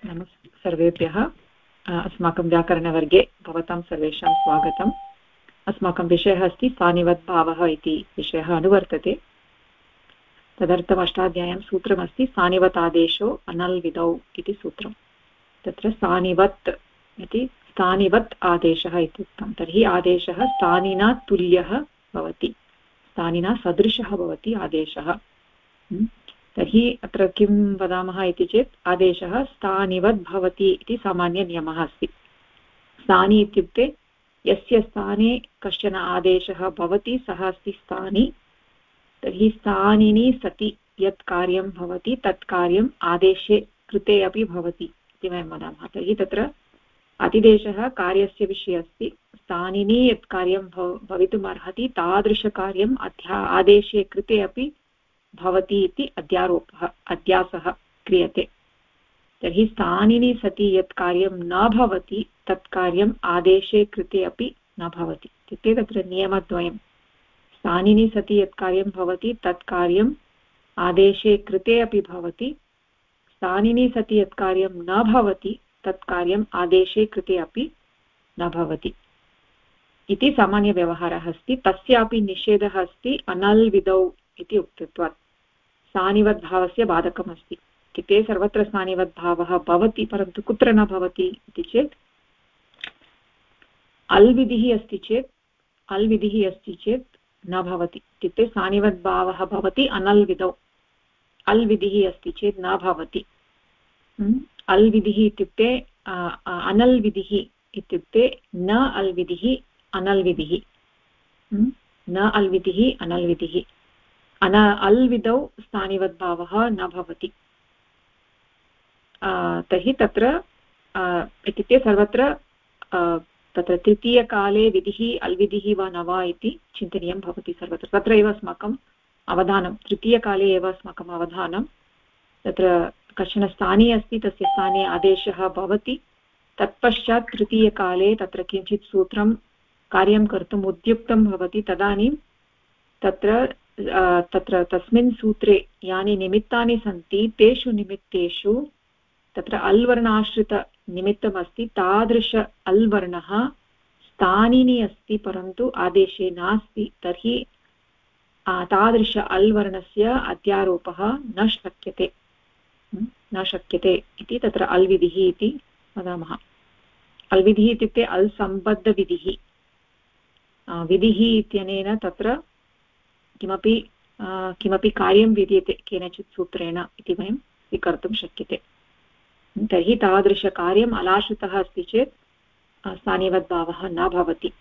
सर्वेभ्यः अस्माकं व्याकरणवर्गे भवतां सर्वेषां स्वागतम्। अस्माकं विषयः अस्ति स्थानिवद्भावः इति विषयः अनुवर्तते। तदर्थम् अष्टाध्याय्यां सूत्रमस्ति स्थानिवतादेशो अनल्विदौ इति सूत्रं। तत्र स्थानिवत् इति स्थानिवत् आदेशः इत्युक्तं। तर्हि आदेशः स्थानिना तुल्यः भवति, स्थानिना सदृशः भवति आदेशः। तर्हि अत्र किं वदामः इति चेत् आदेशः स्थानिवद् भवति इति सामान्यनियमः अस्ति। स्थानि इत्युक्ते यस्य स्थाने कश्चन आदेशः भवति सः अस्ति स्थानी। तर्हि स्थानिनि सति यत् कार्यं भवति तत् कार्यम् आदेशे कृते अपि भवति इति वयं वदामः। तर्हि तत्र अतिदेशः कार्यस्य विषये अस्ति। स्थानिनि यत् कार्यं भवितुम् अर्हति तादृशकार्यम् आदेशे कृते अपि भवति इति अध्यासः क्रियते। तर्हि स्थानिनि सति यत् कार्यं न भवति तत् कार्यम् आदेशे कृते अपि न भवति। इत्युक्ते तत्र नियमद्वयं। स्थानिनि सति यत् कार्यं भवति तत् कार्यम् आदेशे कृते अपि भवति, स्थानिनि सति यत् कार्यं न भवति तत् कार्यम् आदेशे कृते अपि न भवति इति सामान्यव्यवहारः अस्ति। तस्यापि निषेधः अस्ति अनल्विदौ इति उक्तत्वात्। स्थानिवद्भावस्य बाधकमस्ति। इत्युक्ते सर्वत्र स्थानिवद्भावः भवति, परन्तु कुत्र न भवति इति चेत् अल्विधिः अस्ति चेत् न भवति। इत्युक्ते स्थानिवद्भावः भवति अनल्विदौ, अल्विधिः अस्ति चेत् न भवति। अल्विधिः इत्युक्ते अनल्विधिः इत्युक्ते न अल्विधिः अनल्विधिः, न अल्विधिः अनल्विधिः। अल्विदौ स्थानिवद्भावः न भवति। तर्हि तत्र इत्युक्ते सर्वत्र तत्र तृतीयकाले विधिः अल्विधिः वा न वा इति चिन्तनीयं भवति सर्वत्र। तत्र एव अस्माकम् अवधानं, तृतीयकाले एव अस्माकम् अवधानं। तत्र कश्चन स्थाने अस्ति, तस्य स्थाने आदेशः भवति, तत्पश्चात् तृतीयकाले तत्र किञ्चित् सूत्रं कार्यं कर्तुम् उद्युक्तं भवति। तदानीं तत्र तस्मिन् सूत्रे यानि निमित्तानि सन्ति तेषु निमित्तेषु तत्र अल्वर्णाश्रितनिमित्तम् अस्ति। तादृश अल्वर्णः स्थानिनि अस्ति परन्तु आदेशे नास्ति। तर्हि तादृश अल्वर्णस्य अध्यारोपः न शक्यते इति तत्र अल्विधिः इति वदामः। अल्विधिः इत्युक्ते अल्सम्बद्धविधिः। विधिः इत्यनेन तत्र किमपि कार्यं विद्यते केनचित् सूत्रेण इति वयं स्वीकर्तुं शक्यते। तर्हि तादृशकार्यम् अलाश्रितः अस्ति चेत् स्थानिवद्भावः न भवति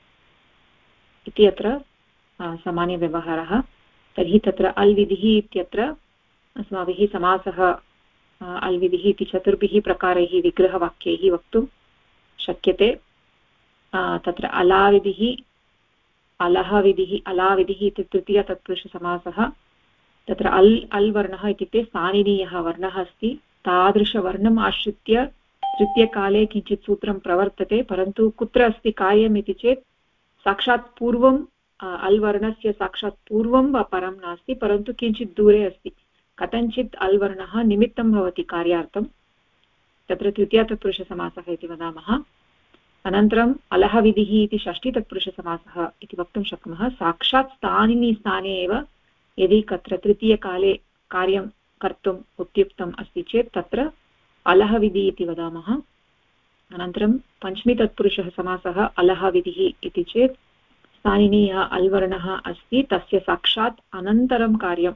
इति अत्र सामान्यव्यवहारः। तर्हि तत्र अल्विधिः इत्यत्र अस्माभिः समासः अल्विधिः इति चतुर्भिः प्रकारैः विग्रहवाक्यैः वक्तुं शक्यते। तत्र अलाविधिः, अलहविधिः, अलाविधिः इति तृतीय तत्पुरुषसमासः। तत्र अल्वर्णः इत्युक्ते स्थानिनीयः वर्णः अस्ति, तादृशवर्णम् आश्रित्य तृतीयकाले किञ्चित् सूत्रं प्रवर्तते, परन्तु कुत्र अस्ति कार्यम् इति चेत् साक्षात् पूर्वम् अल्वर्णस्य साक्षात् पूर्वं वा परं नास्ति, परन्तु किञ्चित् दूरे अस्ति। कथञ्चित् अल्वर्णः निमित्तं भवति कार्यार्थं, तत्र तृतीयतत्पुरुषसमासः इति वदामः। अनन्तरम् अलहविधिः इति षष्ठीतत्पुरुषसमासः इति वक्तुं शक्नुमः। साक्षात् स्थानिनि स्थाने एव यदि तत्र तृतीयकाले कार्यं कर्तुम् उद्युक्तम् अस्ति चेत् तत्र अलहविधिः इति वदामः। अनन्तरं पञ्चमीतत्पुरुषः समासः अलहविधिः इति चेत् स्थानिनि यः अल्वर्णः अस्ति तस्य साक्षात् अनन्तरं कार्यं।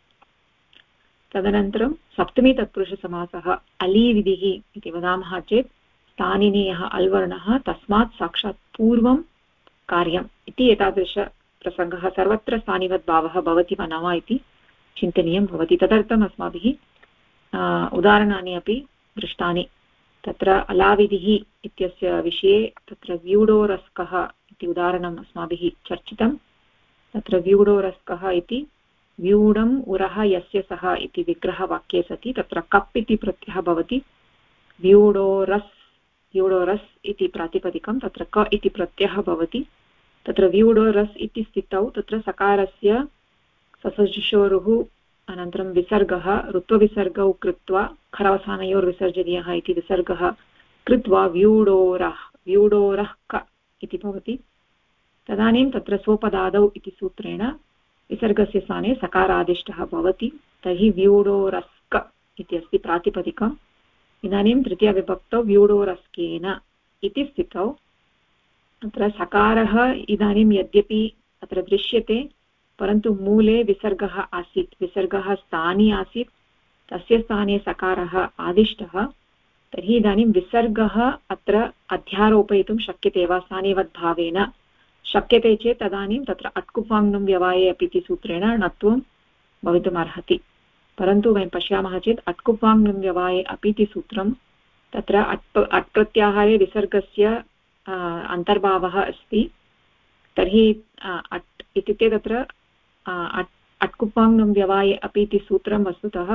तदनन्तरं सप्तमीतत्पुरुषसमासः अलीविधिः इति वदामः चेत् स्थानिनि यः अल्वर्णः तस्मात् साक्षात् पूर्वं कार्यम् इति। एतादृशप्रसङ्गः सर्वत्र स्थानिवद्भावः भवति वा न वा इति चिन्तनीयं भवति। तदर्थम् अस्माभिः उदाहरणानि अपि दृष्टानि। तत्र अलाविधिः इत्यस्य विषये तत्र व्यूढोरस्कः इति उदाहरणम् अस्माभिः चर्चितं। तत्र व्यूढोरस्कः इति व्यूढम् उरः यस्य सः इति विग्रहवाक्ये सति तत्र कप् इति प्रत्ययः भवति। व्यूढोरस् इति प्रातिपदिकं, तत्र क इति प्रत्ययः भवति। तत्र व्यूढोरस् इति स्थितौ तत्र सकारस्य ससजुषोरुः अनन्तरं विसर्गः ऋत्वविसर्गौ कृत्वा खरवसानयोर्विसर्जनीयः इति विसर्गः कृत्वा व्यूढोरः क इति भवति। तदानीं तत्र सोपदादौ इति सूत्रेण विसर्गस्य स्थाने सकारादिष्टः भवति। तर्हि व्यूढोरस्क इति अस्ति प्रातिपदिकम्। इदानीं तृतीयविभक्तौ व्यूढोरस्केन इति स्थितौ अत्र सकारः इदानीं यद्यपि अत्र दृश्यते, परन्तु मूले विसर्गः आसीत्, विसर्गः स्थानी आसीत्, तस्य स्थाने सकारः आदिष्टः। तर्हि इदानीं विसर्गः अत्र अध्यारोपयितुं शक्यते वा स्थानिवद्भावेन? शक्यते चेत् तदानीं तत्र अट्कुपाङ्गं व्यवाये अपि इति सूत्रेण णत्वं भवितुमर्हति। परन्तु वयं पश्यामः चेत् अट्कुपाङ्गं व्यवाये अपि इति सूत्रं तत्र अट् प्रत्याहारे विसर्गस्य अन्तर्भावः अस्ति। तर्हि अट् इत्युक्ते तत्र अट्कुपाङ्गं व्यवाये अपि इति सूत्रं वस्तुतः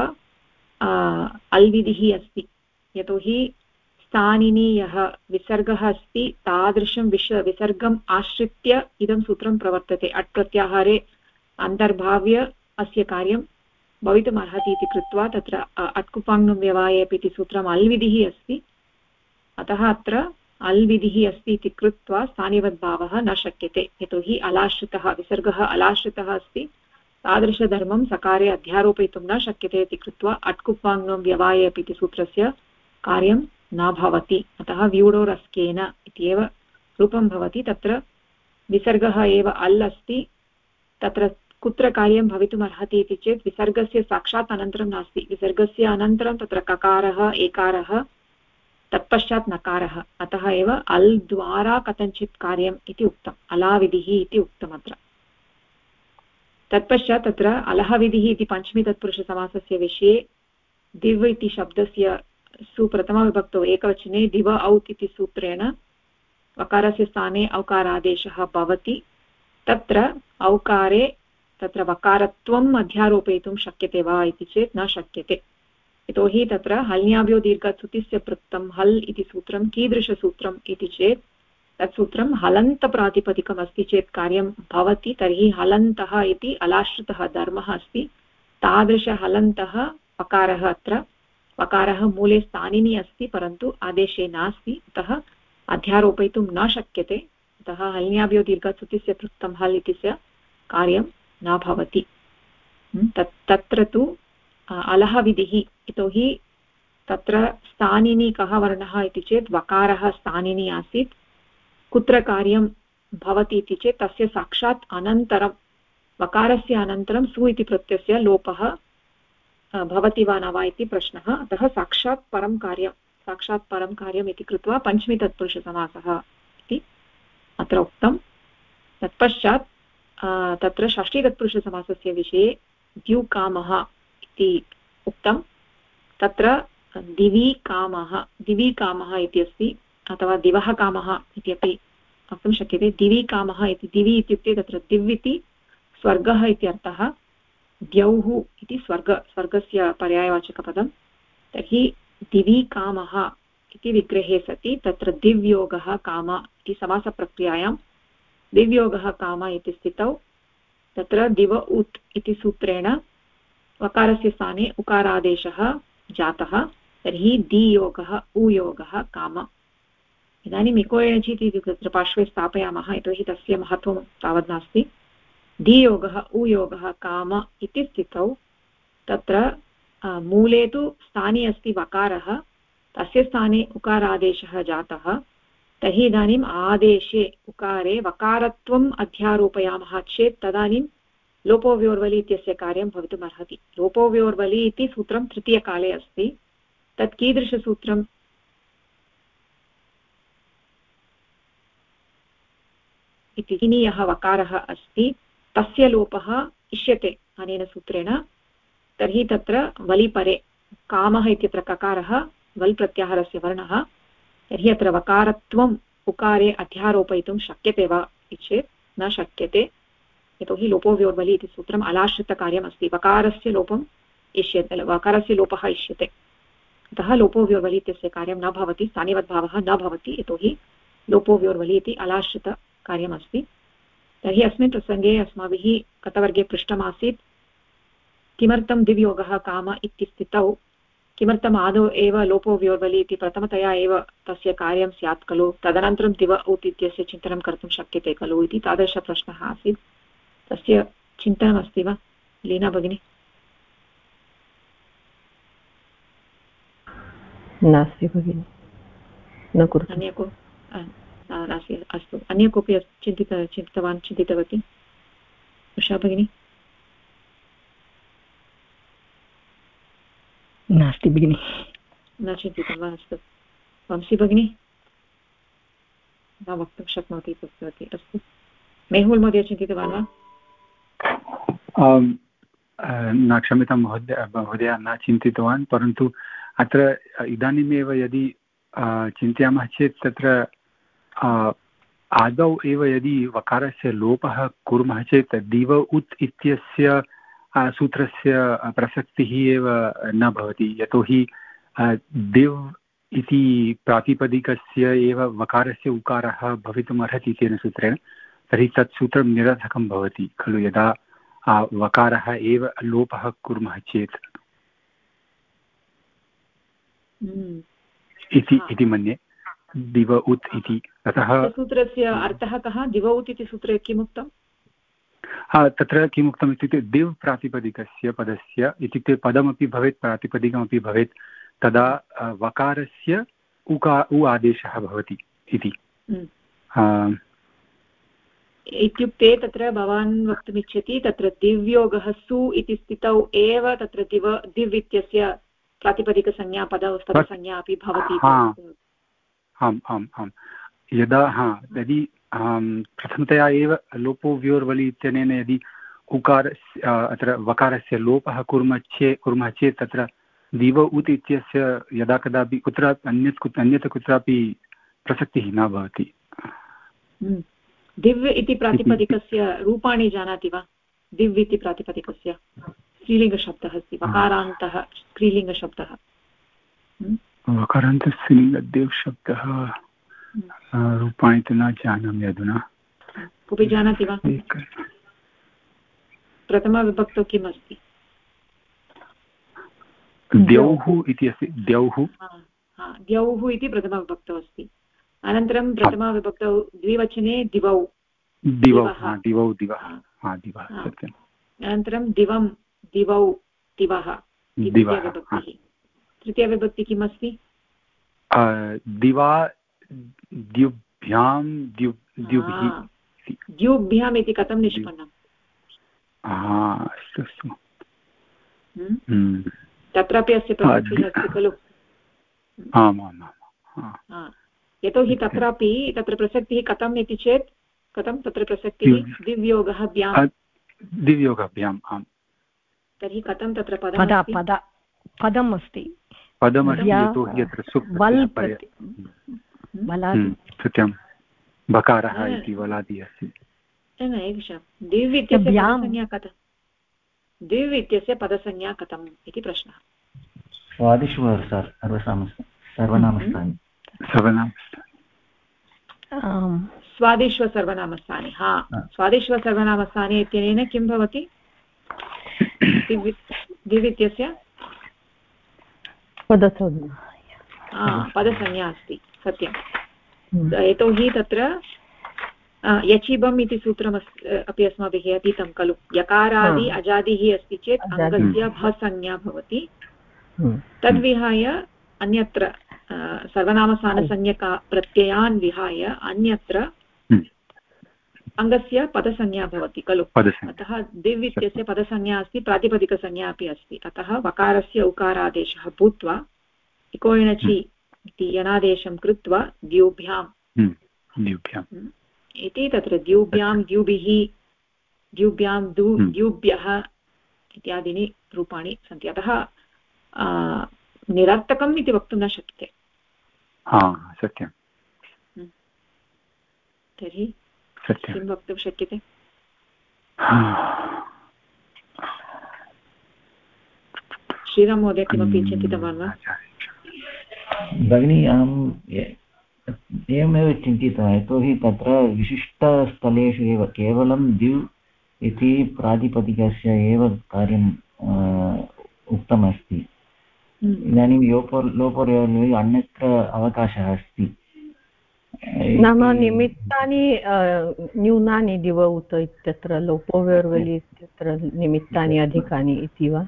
अल्विधिः अस्ति। यतोहि स्थानिनि यः विसर्गः अस्ति तादृशं विसर्गम् आश्रित्य इदं सूत्रं प्रवर्तते। अट् प्रत्याहारे अन्तर्भाव्य अस्य कार्यं भवितुमर्हति इति कृत्वा तत्र अट्कुपाङ्गं व्यवाये अपि इति सूत्रम् अल्विधिः अस्ति। अतः अत्र अल्विधिः अस्ति इति कृत्वा स्थानिवद्भावः न शक्यते। यतोहि अलाश्रितः विसर्गः अलाश्रितः अस्ति, तादृशधर्मं सकारे अध्यारोपयितुं न शक्यते इति कृत्वा अट्कुपाङ्गं व्यवाये अपि इति सूत्रस्य कार्यं न भवति। अतः व्यूढोरस्केन इत्येव रूपं भवति। तत्र विसर्गः एव अल् अस्ति, तत्र कुत्र कार्यं भवितुमर्हति इति चेत् विसर्गस्य साक्षात् अनन्तरं नास्ति। विसर्गस्य अनन्तरं तत्र ककारः एकारः तत्पश्चात् नकारः, अतः एव अल् द्वारा कथञ्चित् कार्यम् इति उक्तम्, अलाविधिः इति उक्तम् अत्र। तत्पश्चात् तत्र अलहविधिः इति पञ्चमी तत्पुरुषसमासस्य विषये दिव् इति शब्दस्य सुप्रथमविभक्तौ एकवचने दिव औत् इति सूत्रेण वकारस्य स्थाने औकारादेशः भवति। तत्र औकारे तत्र वकारत्वम् अध्यारोपयितुं शक्यते वा इति चेत् न शक्यते। यतोहि तत्र हल्न्याभ्यो दीर्घात् सुतिस्य पृक्तं हल् इति सूत्रं कीदृशसूत्रम् इति चेत् तत् सूत्रं हलन्तप्रातिपदिकम् अस्ति चेत् कार्यं भवति। तर्हि हलन्तः इति अलाश्रितः धर्मः अस्ति, तादृशहलन्तः वकारः अत्र वकारः मूले स्थानिनि अस्ति परन्तु आदेशे नास्ति, अतः अध्यारोपयितुं न शक्यते। अतः हल्न्याभ्यो दीर्घात् सुतिस्य पृक्तं हल् इत्यस्य कार्यं न भवति। तत्र तु अलहविधिः, यतोहि तत्र स्थानिनि कः वर्णः इति चेत् वकारः स्थानिनि आसीत्। कुत्र कार्यं भवति इति चेत् तस्य साक्षात् अनन्तरं वकारस्य अनन्तरं सु इति प्रत्ययस्य लोपः भवति वा न वा इति प्रश्नः। अतः साक्षात् परं कार्यम् इति कृत्वा पञ्चमी तत्पुरुषसमासः इति अत्र उक्तं। तत्पश्चात् तत्र षष्ठी तत्पुरुषसमासस्य विषये द्युकामः इति उक्तं। तत्र दिवि कामः इति अस्ति, अथवा दिवः कामः इत्यपि वक्तुं शक्यते। दिवि कामः इति दिवि इत्युक्ते तत्र दिव् इति स्वर्गः इत्यर्थः, द्यौः इति स्वर्गस्य पर्यायवाचकपदं। तर्हि दिवि कामः इति विग्रहे सति तत्र दिव्योगः काम इति समासप्रक्रियायां दिव्योगः काम इति स्थितौ तत्र दिव उत् इति सूत्रेण वकारस्य स्थाने उकारादेशः जातः। तर्हि दियोगः उयोगः काम। इदानीम् इको एणचि इति तत्र पार्श्वे स्थापयामः, यतोहि तस्य महत्त्वं तावत् नास्ति। दियोगः उयोगः काम इति स्थितौ तत्र मूले तु स्थाने अस्ति वकारः, तस्य स्थाने उकारादेशः जातः। तर्हि इदानीम् आदेशे उकारे वकारत्वम् अध्यारोपयामः चेत् तदानीं लोपोव्योर्वलि इत्यस्य कार्यं भवितुमर्हति। लोपोव्योर्वलि इति सूत्रं तृतीयकाले अस्ति। तत् कीदृशसूत्रम्? इति यः वकारः अस्ति तस्य लोपः इष्यते अनेन सूत्रेण। तर्हि तत्र वलिपरे कामः इत्यत्र ककारः वल् प्रत्याहारस्य वर्णः। तर्हि अत्र वकारत्वम् उकारे अध्यारोपयितुं शक्यते वा इति चेत् न शक्यते, यतोहि लोपोव्योर्वलि इति सूत्रम् अलाश्रितकार्यम् अस्ति। वकारस्य लोपः इष्यते, अतः लोपोव्योर्वलि इत्यस्य कार्यं न भवति, स्थानिवद्भावः न भवति, यतोहि लोपोव्योर्वलि इति अलाश्रितकार्यमस्ति। तर्हि अस्मिन् प्रसङ्गे अस्माभिः गतवर्गे पृष्टमासीत् किमर्थं दिव्योगः काम इति स्थितौ किमर्थम् आदौ एव लोपो व्योर्वलि इति प्रथमतया एव तस्य कार्यं स्यात् खलु, तदनन्तरं दिव उत् इत्यस्य चिन्तनं कर्तुं शक्यते खलु इति तादृशप्रश्नः आसीत्। तस्य चिन्तनमस्ति वा लीना भगिनी? नास्ति भगिनि, न कुरुतु। अन्य को नास्ति, अस्तु। अन्य कोऽपि चिन्तितवान् चिन्तितवती? उषा भगिनी? नास्ति भगिनि, न चिन्तितं वा? अस्तु। वंशी भगिनी न वक्तुं शक्नोति इति उक्तवती। अस्तु। मेहुल् महोदय चिन्तितवान् वा? न, क्षम्यतां महोदय, न चिन्तितवान्, परन्तु अत्र इदानीमेव यदि चिन्तयामः चेत् तत्र आदौ एव यदि वकारस्य लोपः कुर्मः चेत् दिव उत् इत्यस्य सूत्रस्य प्रसक्तिः एव न भवति, यतोहि दिव् इति प्रातिपदिकस्य एव वकारस्य उकारः भवितुम् अर्हति तेन सूत्रेण। तर्हि तत् सूत्रं निरर्थकं भवति खलु यदा वकारः एव लोपः कुर्मः चेत् इति मन्ये, दिव उत् इति। अतः सूत्रस्य अर्थः कः? दिव उत् इति सूत्रे किमुक्तं? तत्र किमुक्तम् इत्युक्ते दिव् प्रातिपदिकस्य पदस्य, इत्युक्ते पदमपि भवेत् प्रातिपदिकमपि भवेत्, तदा वकारस्य उ आदेशः भवति इति। इत्युक्ते तत्र भवान् वक्तुमिच्छति तत्र दिव्योगः सु इति स्थितौ एव तत्र दिव् इत्यस्य प्रातिपदिकसंज्ञा पदसंज्ञा अपि भवति। आम् आम् आम्, यदा यदि प्रथमतया एव लोपो व्योर्वलि इत्यनेन यदि उकारस्य अत्र वकारस्य लोपः कुर्मः चेत् तत्र दिव उत् इत्यस्य यदा कदापि अन्यत्र कुत्रापि प्रसक्तिः न भवति। दिव् इति प्रातिपदिकस्य रूपाणि जानाति वा? दिव् इति प्रातिपदिकस्य स्त्रीलिङ्गशब्दः अस्ति, वकारान्तः स्त्रीलिङ्गशब्दः। वकारान्तः स्त्रीलिङ्गदिव् शब्दः रूपाणि तु न जानामि अधुना। कोऽपि जानाति वा? प्रथमविभक्तौ किम् अस्ति? द्यौः इति अस्ति। द्यौः इति प्रथमविभक्तौ अस्ति। अनन्तरं प्रथमविभक्तौ द्विवचने दिवौ सत्यम्। अनन्तरं दिवं दिवौ दिवः द्वितीयविभक्तिः। तृतीयविभक्तिः किम् अस्ति? दिवा द्युभ्यां द्युभ्याम् इति कथं निष्पन्नम्? अस्तु अस्तु, तत्रापि अस्य प्रसक्तिः अस्ति खलु? यतोहि तत्र प्रसक्तिः कथम् इति चेत् कथं तत्र प्रसक्तिः? दिव्योगः दिव्योगाभ्याम्। आम्, तर्हि कथं तत्र पदम् अस्ति, सत्यं, बकारः इति वलादि अस्ति। दिव् इत्यस्य पदसंज्ञा कथं? दिव् इत्यस्य पदसंज्ञा कथम् इति प्रश्नः। स्वादिष्वसर्वनामस्थानि। स्वादिष्वसर्वनामस्थानि इत्यनेन किं भवति? दिव् इत्यस्य पदसंज्ञा अस्ति, सत्यं। यतोहि तत्र यचिबम् इति सूत्रम् अपि अस्माभिः अधीतं खलु। यकारादि अजादिः अस्ति चेत् अङ्गस्य भसंज्ञा भवति। तद्विहाय अन्यत्र सर्वनामस्थानसंज्ञका प्रत्ययान् विहाय अन्यत्र अङ्गस्य पदसंज्ञा भवति खलु। अतः दिव् इत्यस्य पदसंज्ञा अस्ति, प्रातिपदिकसंज्ञा अपि अस्ति। अतः वकारस्य उकारादेशः भूत्वा इकोयणचि इति यणादेशं कृत्वा द्युभ्याम् इति तत्र द्युभ्यां द्युभिः द्युभ्यां द्युभ्यः इत्यादीनि रूपाणि सन्ति। अतः निरर्थकम् इति वक्तुं न शक्यते। सत्यं। तर्हि किं वक्तुं शक्यते? श्रीराम महोदय किमपि चिन्तितवान् वा? भगिनी, अहम् एवमेव चिन्तितवान्, यतोहि तत्र विशिष्टस्थलेषु एव केवलं दिव् इति प्रातिपदिकस्य एव कार्यं उक्तमस्ति। इदानीं लोपोर्योर्वलि अन्यत्र अवकाशः अस्ति। नाम निमित्तानि न्यूनानि दिव उत इत्यत्र लोपोर्वलि इत्यत्र निमित्तानि अधिकानि इति वा?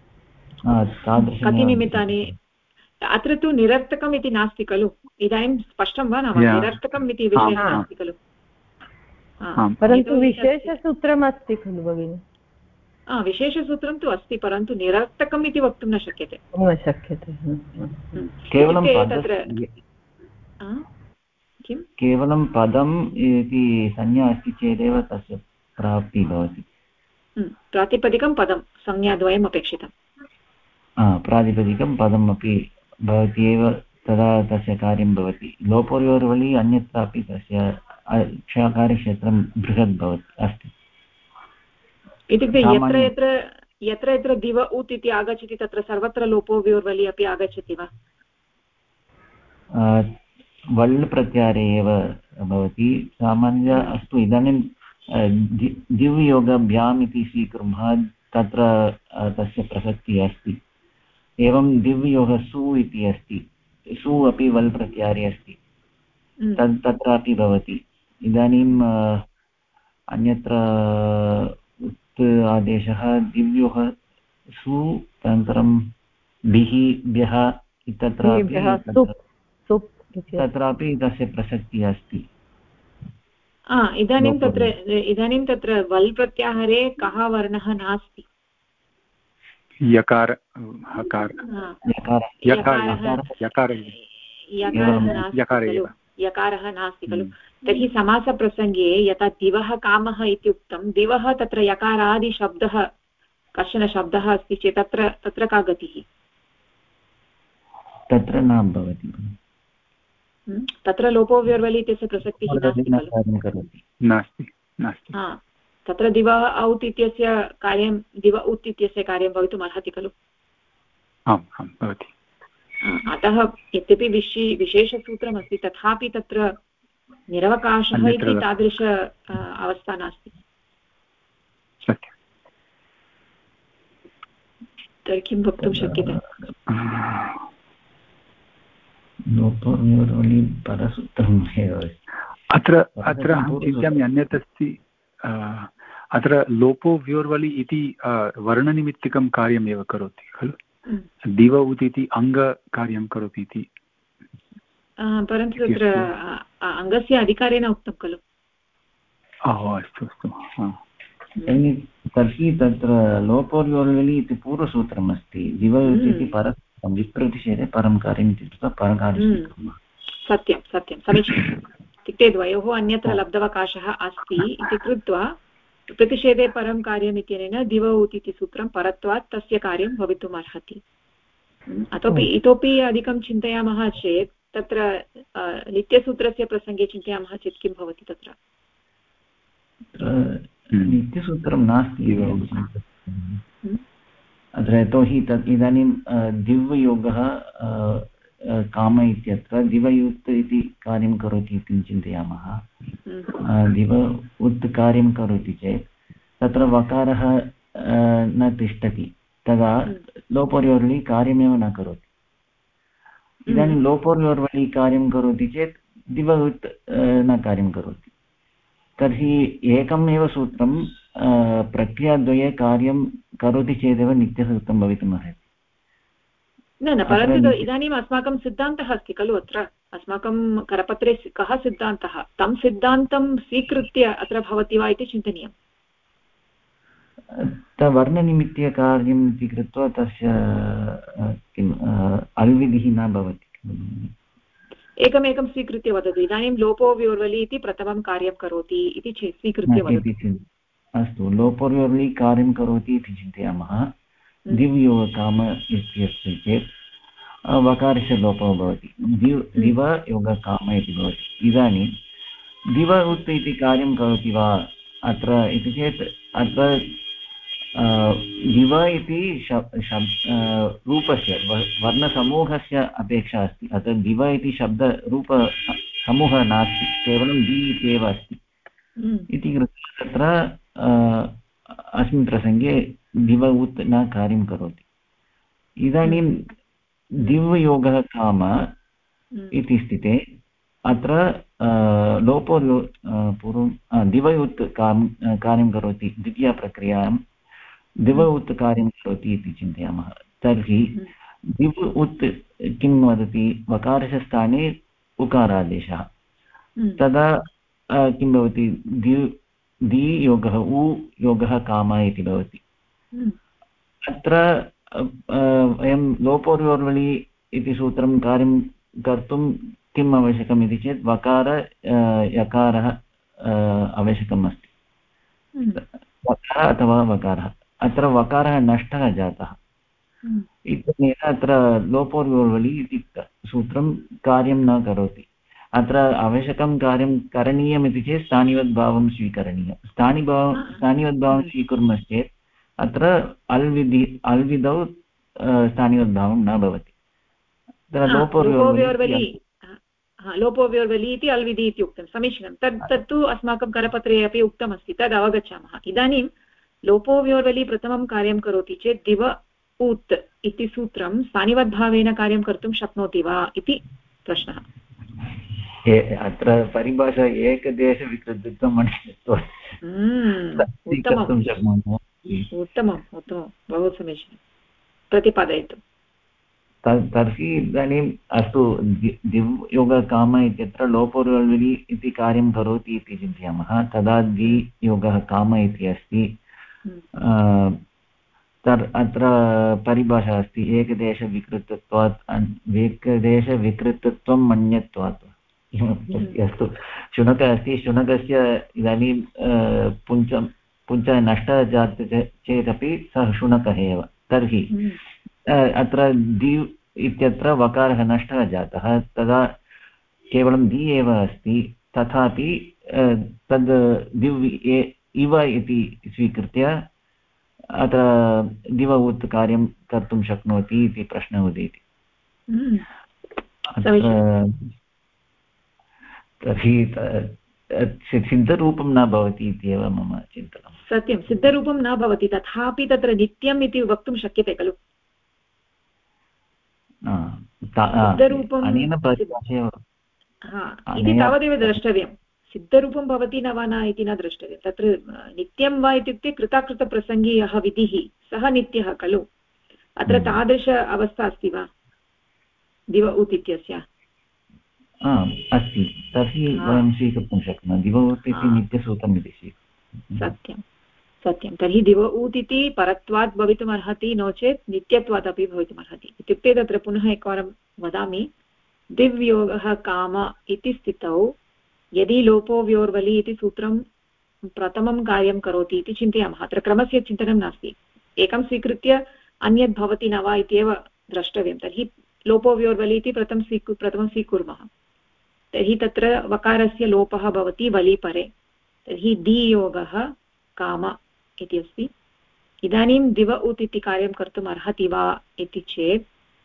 कति निमित्तानि? अत्र तु निरर्थकम् इति नास्ति खलु? इदानीं स्पष्टं वा? नाम निरर्थकम् इति विषयः नास्ति खलु? परन्तु विशेषसूत्रमस्ति खलु भगिनि? विशेषसूत्रं तु अस्ति, परन्तु निरर्थकम् इति वक्तुं न शक्यते। न शक्यते। केवलं तत्र किं केवलं पदम् इति संज्ञा अस्ति चेदेव तस्य प्राप्तिः भवति। प्रातिपदिकं पदं संज्ञाद्वयम् अपेक्षितम्। प्रातिपदिकं पदम् अपि भवति एव, तदा तस्य कार्यं भवति। लोपोर्योर्वलि अन्यत्रापि तस्य कार्यक्षेत्रं बृहत् भवति अस्ति। इत्युक्ते यत्र यत्र दिव उत् इति आगच्छति तत्र सर्वत्र लोपोर्वलि अपि आगच्छति वा? वल् प्रत्यारे एव भवति सामान्य। अस्तु, इदानीं दिव्योगभ्याम् इति स्वीकुर्मः, तत्र तस्य प्रसक्तिः अस्ति। एवं दिव्योगः सु इति अस्ति, सु अपि वल् प्रत्यारे अस्ति, तत्रापि भवति। इदानीम् अन्यत्र उत् आदेशः दिव्योः सु, अनन्तरं बिः भ्यः तत्रापि तस्य प्रसक्तिः अस्ति। इदानीं तत्र वल् प्रत्याहारे कः वर्णः नास्ति? यकार यकारः नास्ति खलु? तर्हि समासप्रसङ्गे यथा दिवः कामः इति उक्तं, दिवः तत्र यकारादिशब्दः कश्चन शब्दः अस्ति चेत् तत्र का गतिः? तत्र न भवति। तत्र लोपोर्वलि इत्यस्य प्रसक्तिः नास्ति खलु? नास्ति। तत्र दिव औत् इत्यस्य कार्यं, दिव उत् इत्यस्य कार्यं भवितुम् अर्हति खलु? आम् भवति। अतः यद्यपि विशेषसूत्रमस्ति तथापि तत्र निरवकाशः इति तादृश अवस्था नास्ति। तर्हि किं वक्तुं शक्यते? अत्र अहं चिन्तयामि अन्यत् अस्ति। अत्र लोपो व्योर्वलि इति वर्णनिमित्तिकं कार्यमेव करोति खलु? दिव उत् इति अङ्गकार्यं करोति इति। परन्तु तत्र अङ्गस्य अधिकारेण उक्तं खलु? अस्तु। तर्हि तत्र लोपोर्वलि इति पूर्वसूत्रमस्ति, दिव इति परं विप्रतिषेधे परं कार्यम् इति कृत्वा परकार्यं। सत्यं समीचीनम्। इत्युक्ते द्वयोः अन्यत्र लब्धवकाशः अस्ति इति कृत्वा प्रतिषेधे परं कार्यम् इत्यनेन दिव उत् इति सूत्रं परत्वात् तस्य कार्यं भवितुम् अर्हति। इतोपि अधिकं चिन्तयामः चेत् तत्र नित्यसूत्रस्य प्रसङ्गे चिन्तयामः चेत् किं भवति? तत्र नित्यसूत्रं नास्ति अत्र, यतोहि इदानीं दिव्ययोगः काम इत्यत्र दिवयुत् इति कार्यं करोति इति चिन्तयामः। दिव उत् कार्यं करोति चेत् तत्र वकारः न तिष्ठति, तदा लोपोर्वलि कार्यमेव न करोति। इदानीं लोपोर्वलि कार्यं करोति चेत् दिव उत् न कार्यं करोति। तर्हि एकमेव सूत्रं प्रक्रियाद्वये कार्यं करोति चेदेव नित्यसूत्रं भवितुम् अर्हति। न परन्तु इदानीम् अस्माकं सिद्धान्तः अस्ति खलु? अत्र अस्माकं करपत्रे कः सिद्धान्तः, तं सिद्धान्तं स्वीकृत्य अत्र भवति वा इति चिन्तनीयम्। वर्णनिमित्तकार्यम् इति कृत्वा तस्य किम् अल्विधिः न भवति। एकमेकं स्वीकृत्य वदतु। इदानीं लोपोर्वलि इति प्रथमं कार्यं करोति इति स्वीकृत्य वदतु। अस्तु, लोपोर्वलि कार्यं करोति इति चिन्तयामः। दिव्योगकाम इत्यस्ति चेत् वकारस्य लोपः भवति, दिव योगकाम इति भवति। इदानीं दिव उत् इति कार्यं करोति वा अत्र इति चेत् अत्र दिव इति रूपस्य वर्णसमूहस्य अपेक्षा अस्ति। अत्र दिव इति शब्दरूपसमूहः नास्ति, केवलं दि इत्येव अस्ति इति कृत्वा तत्र अस्मिन् प्रसङ्गे दिव उत् न कार्यं करोति। इदानीं दिव्योगः काम इति स्थिते अत्र लोपो पूर्वं दिवयुत् कार्यं करोति, द्वितीयप्रक्रियायां दिवयुत् कार्यं करोति इति चिन्तयामः। तर्हि दिव् उत् किं वदति, वकारस्य स्थाने उकारादेशः, तदा किं भवति, दि योगः उ योगः काम इति भवति। अत्र वयं लोपोर्योर्वलि इति सूत्रं कार्यं कर्तुं किम् आवश्यकम् इति चेत् वकार यकारः आवश्यकम् अस्ति, वकारः अथवा वकारः। अत्र वकारः नष्टः जातः इत्यनेन अत्र लोपोर्योर्वलि इति सूत्रं कार्यं न करोति। अत्र आवश्यकं कार्यं करणीयमिति चेत् स्थानिवद्भावं स्वीकरणीयं। स्थानिवद्भावं स्वीकुर्मश्चेत् अत्र अल्विदौ स्थानिवद्भावं न भवति। लोपोव्योर्वलि इति अल्विधि इति उक्तं, समीचीनं। तत्तु अस्माकं करपत्रे अपि उक्तमस्ति, तद् अवगच्छामः। इदानीं लोपोव्योर्वलि प्रथमं कार्यं करोति चेत् दिव उत् इति सूत्रं स्थानिवद्भावेन कार्यं कर्तुं शक्नोति वा इति प्रश्नः। अत्र परिभाषा एकदेशविकृतत्वम् उत्तमं बहु समीचीनं, प्रतिपादयतु। तर्हि इदानीम् अस्तु, दिव् योगकाम इत्यत्र लोपोर्वलि इति कार्यं करोति इति चिन्तयामः, तदा दि योगः काम इति अस्ति। अत्र परिभाषा अस्ति, एकदेशविकृतत्वं मन्यत्वात्। अस्तु, शुनकः अस्ति, शुनकस्य इदानीं पुञ्च नष्टः जातः चेदपि सः शुनकः एव। तर्हि अत्र दिव् इत्यत्र वकारः नष्टः जातः, तदा केवलं दि एव अस्ति, तथापि तद् दिव् इव इति स्वीकृत्य अत्र दिव उत् कार्यं कर्तुं शक्नोति इति प्रश्नः उदेति। तर्हि सिद्धरूपं न भवति इत्येव मम चिन्तनं। सत्यं, सिद्धरूपं न भवति, तथापि तत्र नित्यम् इति वक्तुं शक्यते खलु। इति तावदेव द्रष्टव्यं, सिद्धरूपं भवति न वा न इति न द्रष्टव्यं। तत्र नित्यं वा इत्युक्ते कृताकृतप्रसङ्गी यः विधिः सः नित्यः खलु। अत्र तादृश अवस्था अस्ति वा दिव उत् इत्यस्य? अस्ति, तर्हि वयं स्वीकर्तुं शक्नुमः, दिव उत् इति नित्यसूत्रम् इति सत्यं सत्यं। तर्हि दिव उत् इति परत्वात् भवितुमर्हति, नो चेत् नित्यत्वात् अपि भवितुमर्हति। इत्युक्ते तत्र पुनः एकवारं वदामि, दिव्योगः काम इति स्थितौ यदि लोपोव्योर्वलि इति सूत्रं प्रथमं कार्यं करोति इति चिन्तयामः, अत्र क्रमस्य चिन्तनं नास्ति, एकं स्वीकृत्य अन्यद् भवति न वा इत्येव द्रष्टव्यं। तर्हि लोपोव्योर्वलि इति प्रथमं स्वीकुर्मः, तर्हि तत्र वकारस्य लोपः भवति वलि परे, तर्हि दियोगः काम इति अस्ति। इदानीं दिव उत् इति कार्यं कर्तुम् अर्हति वा इति चेत्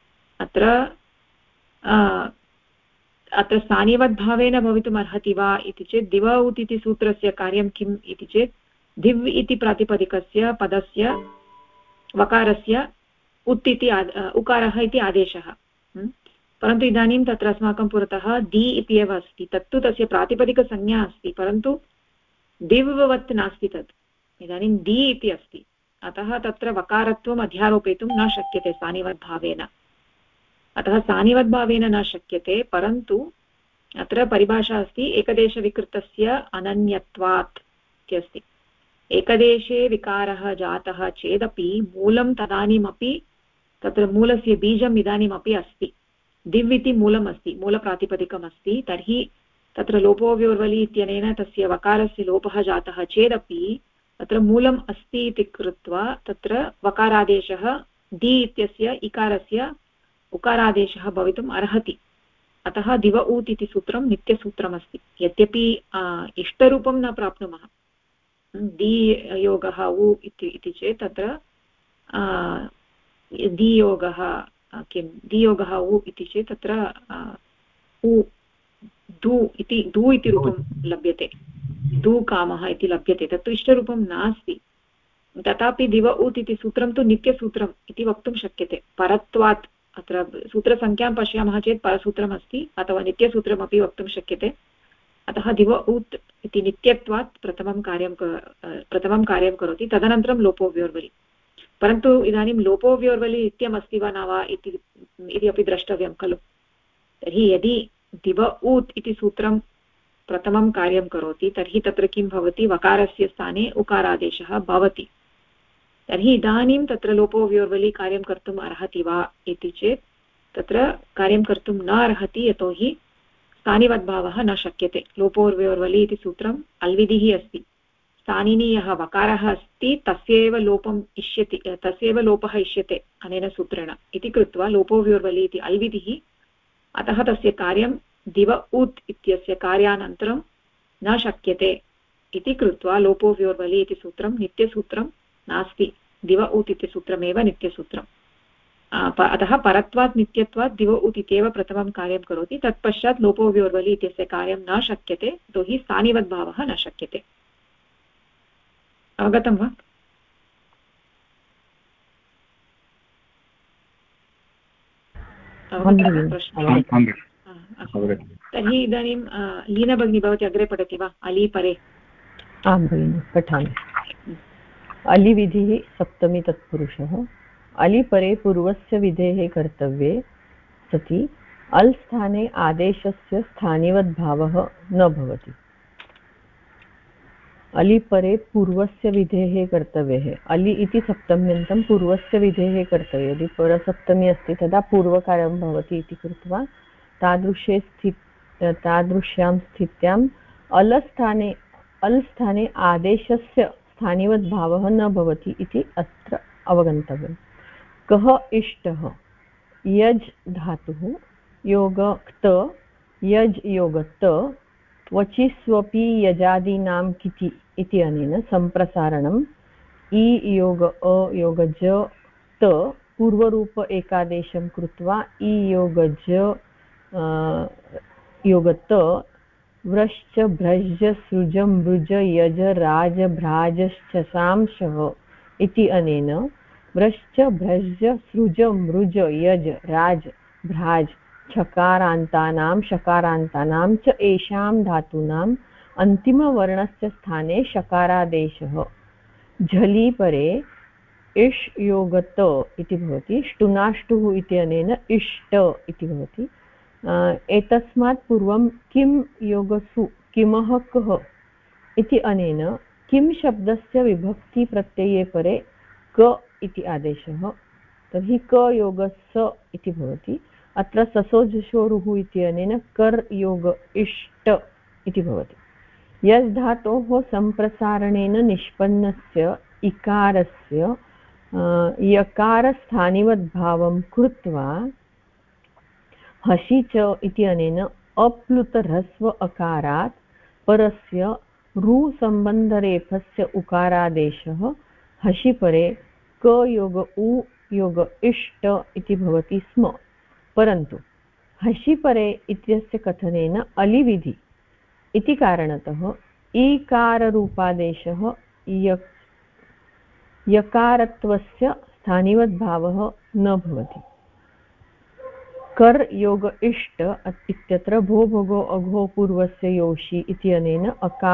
अत्र स्थानिवद्भावेन भवितुम् अर्हति वा इति चेत् दिव उत् इति सूत्रस्य कार्यं किम् इति चेत् दिव् इति प्रातिपदिकस्य पदस्य वकारस्य उत् इति उकारः इति आदेशः। परन्तु इदानीं तत्र अस्माकं पुरतः दि इति एव अस्ति, तत्तु तस्य प्रातिपदिकसंज्ञा अस्ति, परन्तु दिव्वत् नास्ति तत्, इदानीं दि इति अस्ति, अतः तत्र वकारत्वम् अध्यारोपयितुं न शक्यते स्थानिवद्भावेन। अतः स्थानिवद्भावेन न शक्यते, परन्तु अत्र परिभाषा अस्ति एकदेशविकृतस्य अनन्यत्वात् इत्यस्ति। एकदेशे विकारः जातः चेदपि मूलं तदानीमपि तत्र मूलस्य बीजम् इदानीमपि अस्ति, दिव् इति मूलम् अस्ति, मूलप्रातिपदिकम् अस्ति। तर्हि तत्र लोपोव्योर्वलि इत्यनेन तस्य वकारस्य लोपः जातः चेदपि तत्र मूलम् अस्ति इति कृत्वा तत्र वकारादेशः दि इत्यस्य इकारस्य उकारादेशः भवितुम् अर्हति। अतः दिव ऊत् इति सूत्रं नित्यसूत्रमस्ति, यद्यपि इष्टरूपं न प्राप्नुमः। दियोगः उ इति चेत् तत्र दियोगः किं दियोगः उ इति चेत् तत्र उ दु इति रूपं लभ्यते, दु कामः इति लभ्यते, तत्तु इष्टरूपं नास्ति। तथापि दिव उत् इति सूत्रं तु नित्यसूत्रम् इति वक्तुं शक्यते परत्वात्। अत्र सूत्रसङ्ख्यां पश्यामः चेत् परसूत्रमस्ति अथवा नित्यसूत्रमपि वक्तुं शक्यते। अतः दिव उत् इति नित्यत्वात् प्रथमं कार्यं करोति, तदनन्तरं लोपो व्योर्वलि। परन्तु इदानीं लोपो व्योर्वलि नित्यमस्ति वा न वा इति अपि द्रष्टव्यं खलु। तर्हि यदि दिव उत् इति सूत्रं प्रथमं कार्यं करोति तर्हि तत्र किं भवति, वकारस्य स्थाने उकारादेशः भवति। तर्हि इदानीं तत्र लोपो व्योर्वलि कार्यं कर्तुम् अर्हति वा इति चेत् तत्र कार्यं कर्तुं न अर्हति, यतोहि स्थानिवद्भावः न शक्यते। लोपोर्व्योर्वलि इति सूत्रम् अल्विधिः अस्ति। स्थानिनि यः वकारः अस्ति तस्यैव लोपः इष्यते अनेन सूत्रेण इति कृत्वा लोपोव्योर्वलि इति अल्विधिः। अतः तस्य कार्यं दिव उत् इत्यस्य कार्यानन्तरं न शक्यते इति कृत्वा लोपोव्योर्वलि इति सूत्रं नित्यसूत्रं नास्ति। दिव उत् इति सूत्रमेव नित्यसूत्रम्। अतः परत्वात् नित्यत्वात् दिव उत् इत्येव प्रथमं कार्यं करोति। तत्पश्चात् लोपोव्योर्वलि इत्यस्य कार्यं न शक्यते, यतोहि स्थानिवद्भावः न शक्यते। अवगतं वा? तर्हि इदानीं लीना भगिनी भवती अग्रे पठति वा? अली परे। आं भगिनि पठामि। अलिविधिः सप्तमी तत्पुरुषः। अलिपरे पूर्वस्य विधेः कर्तव्ये सति अल् स्थाने आदेशस्य स्थानिवद्भावः न भवति। अलिपरे पूर्वस्य विधेः कर्तव्ये, अलि इति सप्तम्यन्तं पूर्वस्य विधेः कर्तव्ये। यदि परसप्तमी अस्ति तदा पूर्वकार्यं भवति इति कृत्वा तादृश्यां स्थित्याम् अल् स्थाने आदेशस्य स्थानिवद्भावः न भवति इति अत्र अवगन्तव्यम्। कः इष्टः? यज् धातुः योगक्त यज् योगत वचिस्वपि यजादीनां किति इति अनेन सम्प्रसारणम् इ योग अ योगज त पूर्वरूप एकादेशं कृत्वा इ योगज योगत व्रश्च भ्रज सृज मृज यज राज भ्राजश्चसांशः इति अनेन व्रश्च भ्रज सृज मृज यज राज भ्राज छकारान्तानां शकारान्तानां च एषां धातूनाम् अन्तिमवर्णस्य स्थाने शकारादेशः झलि परे इष् योगत इति भवति। ष्टुनाष्टुः इति अनेन इष्ट इति भवति। एतस्मात् पूर्वं किं योगसु किमः कः इति अनेन किं शब्दस्य विभक्तिप्रत्यये परे क इति आदेशः, तर्हि क योगस्स इति भवति। अत्र ससोजशोरुः इति अनेन कर् योग इष्ट इति भवति। यस् धातोः सम्प्रसारणेन निष्पन्नस्य इकारस्य यकारस्थानिवद्भावं कृत्वा हसि च इति अनेन अप्लुतह्रस्व अकारात् परस्य रुसम्बन्धरेफस्य उकारादेशः हसिपरे क योग उ योग इष्ट इति भवति स्म। परन्तु हसिपरे इत्यस्य कथनेन अलिविधि इति कारणतः ईकाररूपादेशः यकारत्वस्य स्थानिवद्भावः न भवति। कर् योग इष्ट इत्यत्र भो भगो अघो पूर्वस्य योषि इति अनेन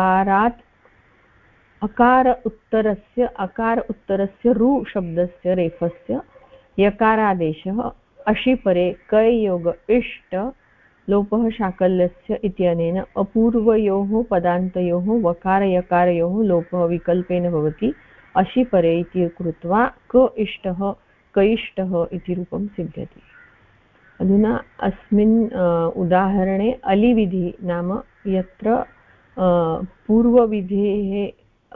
अकार उत्तरस्य रु शब्दस्य रेफस्य यकारादेशः अशिपरे कै योग इष्ट लोपः शाकल्यस्य इत्यनेन अपूर्वयोः पदान्तयोः वकारयकारयोः लोपः विकल्पेन भवति। अशिपरे इति कृत्वा क इष्टः कैष्टः इति रूपं सिद्ध्यति। अधुना अस्मिन् उदाहरणे अलिविधिः नाम यत्र पूर्वविधेः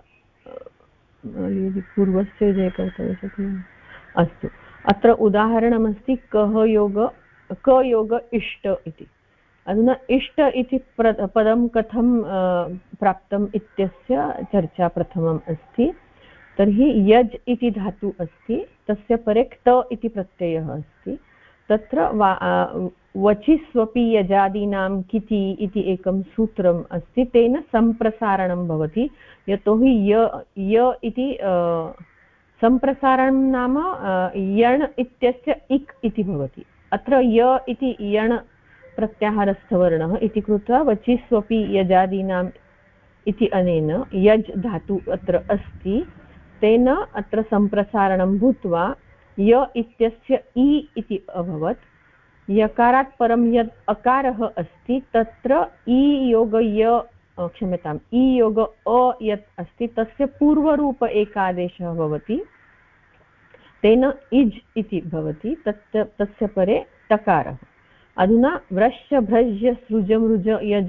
पूर्वस्य विधेः कर्तव्यस्य अस्तु। अत्र उदाहरणमस्ति क योग इष्ट इति। अधुना इष्ट इति पदं कथं प्राप्तम् इत्यस्य चर्चा प्रथमम् अस्ति। तर्हि यज् इति धातु अस्ति, तस्य परे क्त इति प्रत्ययः अस्ति। तत्र वचिस्वपि यजादीनां किति इति एकं सूत्रम् अस्ति, तेन सम्प्रसारणं भवति। यतोहि य इति सम्प्रसारणं नाम यण् इत्यस्य इक् इति भवति। अत्र य इति यण् प्रत्याहारस्थवर्णः इति कृत्वा वचि स्वपि यजादीनाम् इति अनेन यज् धातु अत्र अस्ति, तेन अत्र सम्प्रसारणं भूत्वा य इत्यस्य इ इति अभवत्। यकारात् परं यद् अकारः अस्ति तत्र इ योग य क्षम्यताम् इ योग अ यत् अस्ति तस्य पूर्वरूप एकादेशः भवति, तेन इज् इति भवति। तस्य परे टकारः। अधुना व्रश्च भ्रज्य सृज मृज यज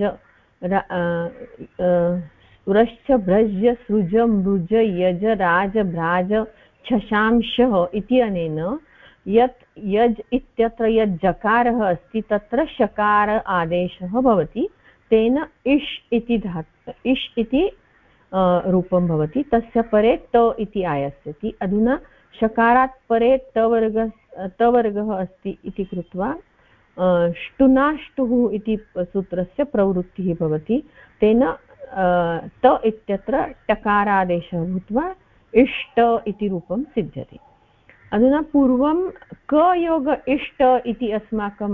व्रश्च भ्रज्य सृज मृज यज राज भ्राज छशांशः इत्यनेन यत् यज् इत्यत्र यत् जकारः अस्ति तत्र शकार आदेशः भवति, तेन इष् इति इष् इति रूपं भवति। तस्य परे त इति आयास्यति। अधुना शकारात् परे तवर्गः अस्ति इति कृत्वा ष्टुनाष्टुः इति सूत्रस्य प्रवृत्तिः भवति, तेन त इत्यत्र टकारादेशः भूत्वा इष्ट इति रूपं सिद्ध्यति। अधुना पूर्वं क योग इष्ट इति अस्माकं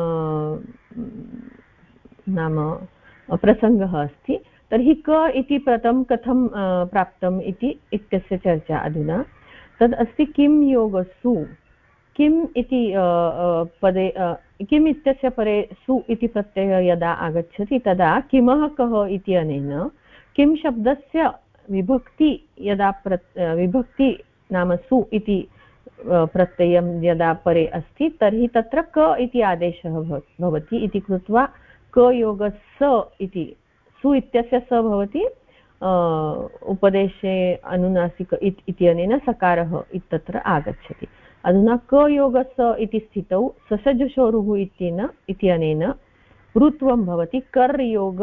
नाम प्रसङ्गः अस्ति। तर्हि क इति पदं कथं प्राप्तम् इत्यस्य चर्चा अधुना। तद् अस्ति किं योगसु। किम् इति पदे किम् इत्यस्य परे सु इति प्रत्ययः यदा आगच्छति तदा किमः कः इति अनेन किं शब्दस्य विभक्ति यदा विभक्ति नाम सु इति प्रत्ययं यदा परे अस्ति तर्हि तत्र क इति आदेशः भवति इति कृत्वा क योग स इति सु इत्यस्य स भवति उपदेशे अनुनासिक इत्यनेन सकारः इत्यत्र आगच्छति। अधुना क योग स इति स्थितौ ससजुषोरुः इत्यनेन ऋत्वं भवति कर्योग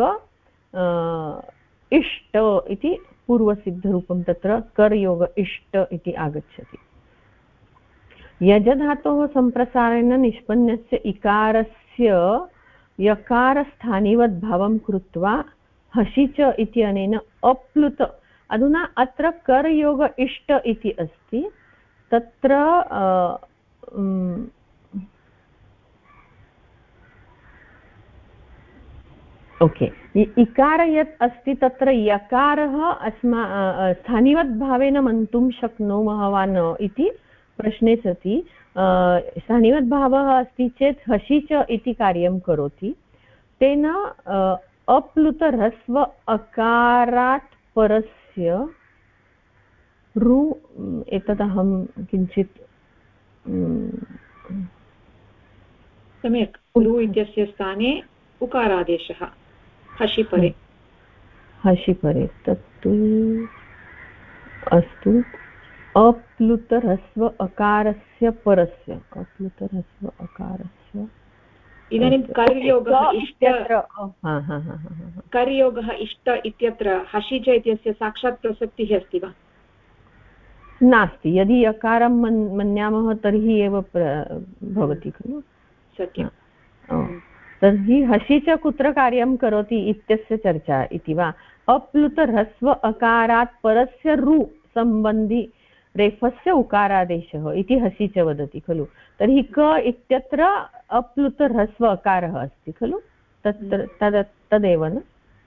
इष्ट इति पूर्वसिद्धरूपं तत्र कर्योग इष्ट इति आगच्छति। यजधातोः सम्प्रसारेण निष्पन्नस्य इकारस्य यकारस्थानिवद्भावं कृत्वा हसि च इत्यनेन अप्लुत। अधुना अत्र कर्योग इष्ट इति अस्ति, तत्र ओके इकार यत् अस्ति तत्र यकारः स्थानिवद्भावेन मन्तुं शक्नुमः वा न इति प्रश्ने सति स्थानिवद्भावः अस्ति चेत् हसि च इति कार्यं करोति। तेन अप्लुतह्रस्व अकारात् परस्य रु एतदहं किञ्चित् सम्यक् रु इत्यस्य स्थाने उकारादेशः हशिपरे तत्तु अस्तु। अप्लुतह्रस्व अकारस्य परस्य अप्लुतह्रस्व अकारस्य इदानीं कर्योगः इष्ट इत्यत्र हसि च इत्यस्य साक्षात् प्रसक्तिः अस्ति वा? नास्ति। यदि यकारं मन्यामः तर्हि एव भवति खलु। सत्यं। तर्हि हसि च कुत्र कार्यं करोति इत्यस्य चर्चा इति वा। अप्लुतह्रस्व अकारात् परस्य रु सम्बन्धि रेफस्य उकारादेशः इति हसि च वदति खलु। तर्हि क इत्यत्र अप्लुतह्रस्व अकारः अस्ति खलु, तदेव न।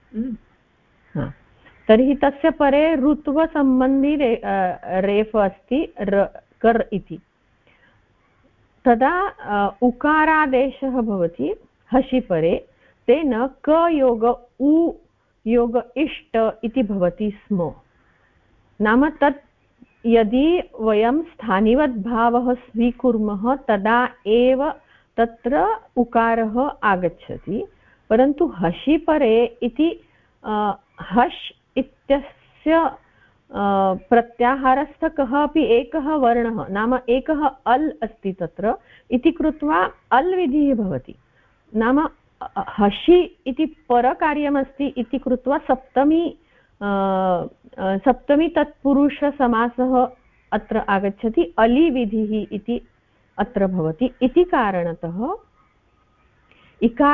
तर्हि तस्य परे ऋत्वसम्बन्धि रेफ अस्ति कर् इति, तदा उकारादेशः भवति हसि परे। तेन क योग उ योग इष्ट इति भवति स्म। नाम तत् यदि वयं स्थानिवद्भावः स्वीकुर्मः तदा एव तत्र उकारः आगच्छति, परन्तु हसि परे इति हश् इत्यस्य प्रत्याहारस्थ कः अपि एकः वर्णः नाम एकः अल् अस्ति तत्र इति कृत्वा अल् विधिः भवति। नाम हसि इति परकार्यमस्ति इति कृत्वा सप्तमी तत्पुरुषसमासः अत्र आगच्छति, अलि विधिः इति अत्र भवति। इति कारणतः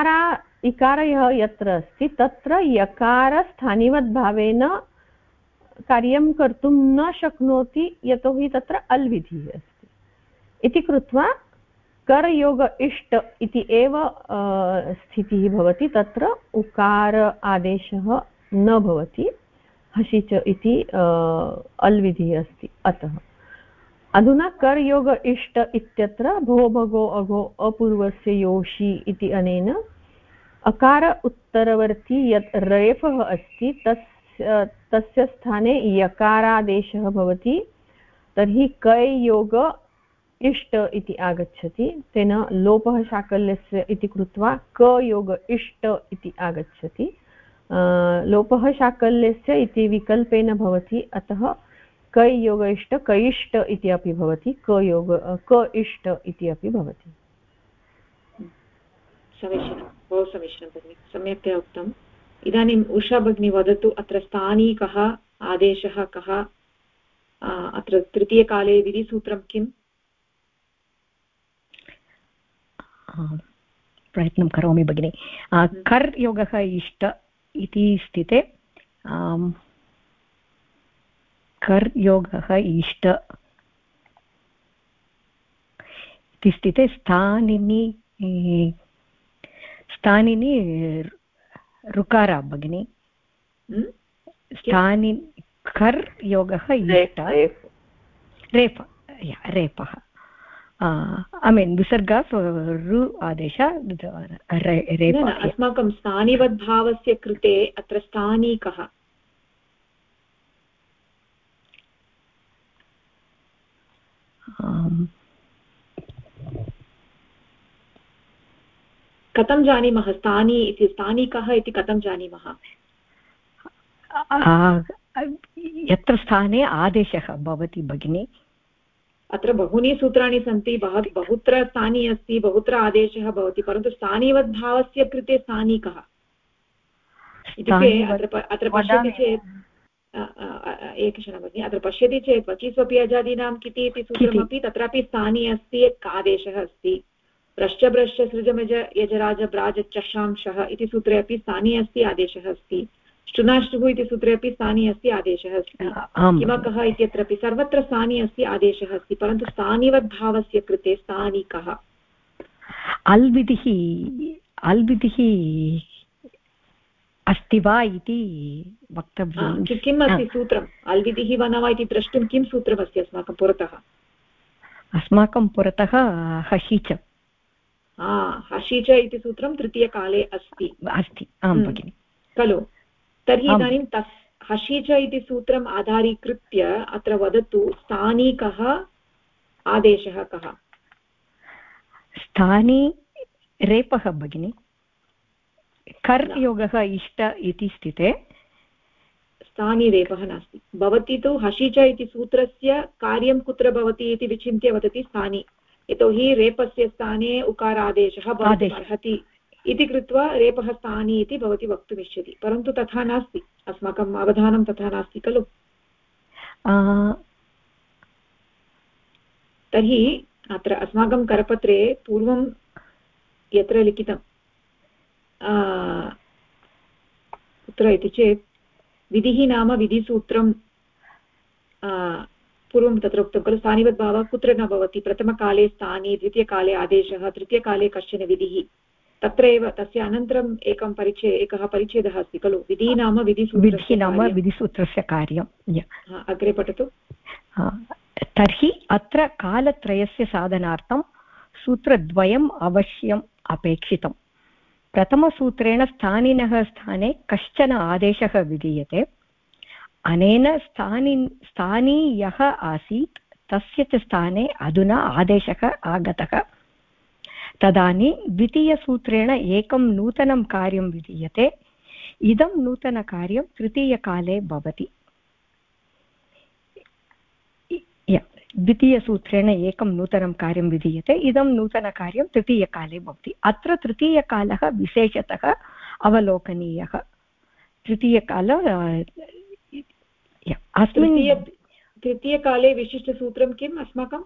इकारः यत्र अस्ति तत्र यकारस्थानिवद्भावेन कार्यं कर्तुं न शक्नोति यतोहि तत्र अल् विधिः अस्ति इति कृत्वा करयोग इष्ट इति एव स्थितिः भवति, तत्र उकार आदेशः न भवति, हसिच इति अल् विधिः अस्ति। अतः अधुना करयोग इष्ट इत्यत्र भो भगो अघो अपूर्वस्य योषि इति अनेन अकार उत्तरवर्ती यत् रेफः अस्ति तस्य स्थाने यकारादेशः भवति, तर्हि कै योग इष्ट इति आगच्छति, तेन लोपः शाकल्यस्य इति कृत्वा क योग इष्ट इति आगच्छति। लोपः शाकल्यस्य इति विकल्पेन भवति, अतः कै योग इष्ट कैष्ट इति अपि भवति, क इष्ट इति अपि भवति। समीचीनं, बहु समीचीनं भगिनि, सम्यक्तया उक्तम्। इदानीम् उषा भगिनी वदतु, अत्र स्थानी कः, आदेशः कः, अत्र तृतीयकाले विधिसूत्रं किम्? प्रयत्नं करोमि भगिनि। कर् योगः इष्ट इति स्थिते कर् योगः इष्ट इति स्थिते स्थानिनि ऋकार भगिनि। स्थानि कर् योगः इष्ट रेपः I mean विसर्ग रु आदेश रेप। अस्माकं स्थानिवद्भावस्य कृते अत्र स्थानी कः? कथं जानीमः स्थानी इति, स्थानी कः इति कथं जानीमः? यत्र स्थाने आदेशः भवति भगिनी। अत्र बहूनि सूत्राणि सन्ति, बहुत्र स्थानी अस्ति, बहुत्र आदेशः भवति, परन्तु स्थानीवद्भावस्य कृते स्थानी कः इत्युक्ते अत्र पश्यति चेत् एकक्षणं भगिनि, अत्र पश्यति चेत् वचि स्वपि अजादीनां किति इति सूत्रमपि तत्रापि स्थानी अस्ति, आदेशः अस्ति। प्रश्च भ्रश्च सृजमज यजराज ब्राज चषांशः इति सूत्रे अपि स्थानी अस्ति, आदेशः अस्ति। श्टुनाष्टुः इति सूत्रे अपि स्थानी अस्ति, आदेशः अस्ति। किमकः इत्यत्रापि सर्वत्र स्थानी अस्ति, आदेशः अस्ति, परन्तु स्थानिवद्भावस्य कृते स्थानी कः? अल् विधिः अस्ति वा इति वक्तव्यं। किम् अस्ति सूत्रम्? अल् विधिः वा न वा इति द्रष्टुं किं सूत्रमस्ति अस्माकं पुरतः? अस्माकं पुरतः हसिच। हसिच इति सूत्रं तृतीयकाले अस्ति। आं भगिनि, खलु? तर्हि इदानीं हसिच इति सूत्रम् आधारीकृत्य अत्र वदतु, स्थानी कः, आदेशः कः? स्थानी रेपः भगिनि। कर् योगः इष्ट इति स्थिते स्थानी रेपः नास्ति। भवती तु हसिच इति सूत्रस्य कार्यं कुत्र भवति इति विचिन्त्य वदति स्थानी, यतोहि रेपस्य स्थाने उकारादेशः भवितुमर्हति इति कृत्वा रेपः स्थानी इति भवती वक्तुमिच्छति, परन्तु तथा नास्ति, अस्माकम् अवधानं तथा नास्ति खलु। तर्हि अत्र अस्माकं करपत्रे पूर्वं यत्र लिखितं कुत्र इति चेत् विधिः नाम विधिसूत्रं पूर्वं तत्र उक्तं खलु, स्थानिवद्भावः कुत्र न भवति, प्रथमकाले स्थानी, द्वितीयकाले आदेशः, तृतीयकाले कश्चन विधिः, तत्र एव तस्य अनन्तरम् एकः परिच्छेदः अस्ति खलु, विधिः नाम विधिसूत्रस्य कार्यं। अग्रे पठतु। तर्हि अत्र कालत्रयस्य साधनार्थं सूत्रद्वयम् अवश्यम् अपेक्षितम्। प्रथमसूत्रेण स्थानिनः स्थाने कश्चन आदेशः विधीयते, अनेन स्थानी यः आसीत् तस्य च स्थाने अधुना आदेशः आगतः। तदानीं द्वितीयसूत्रेण एकं नूतनं कार्यं विधीयते, इदं नूतनकार्यं तृतीयकाले भवति। द्वितीयसूत्रेण एकं नूतनं कार्यं विधीयते, इदं नूतनकार्यं तृतीयकाले भवति। अत्र तृतीयकालः विशेषतः अवलोकनीयः। तृतीयकाल अस्मिन् तृतीयकाले विशिष्टसूत्रं किम् अस्माकम्?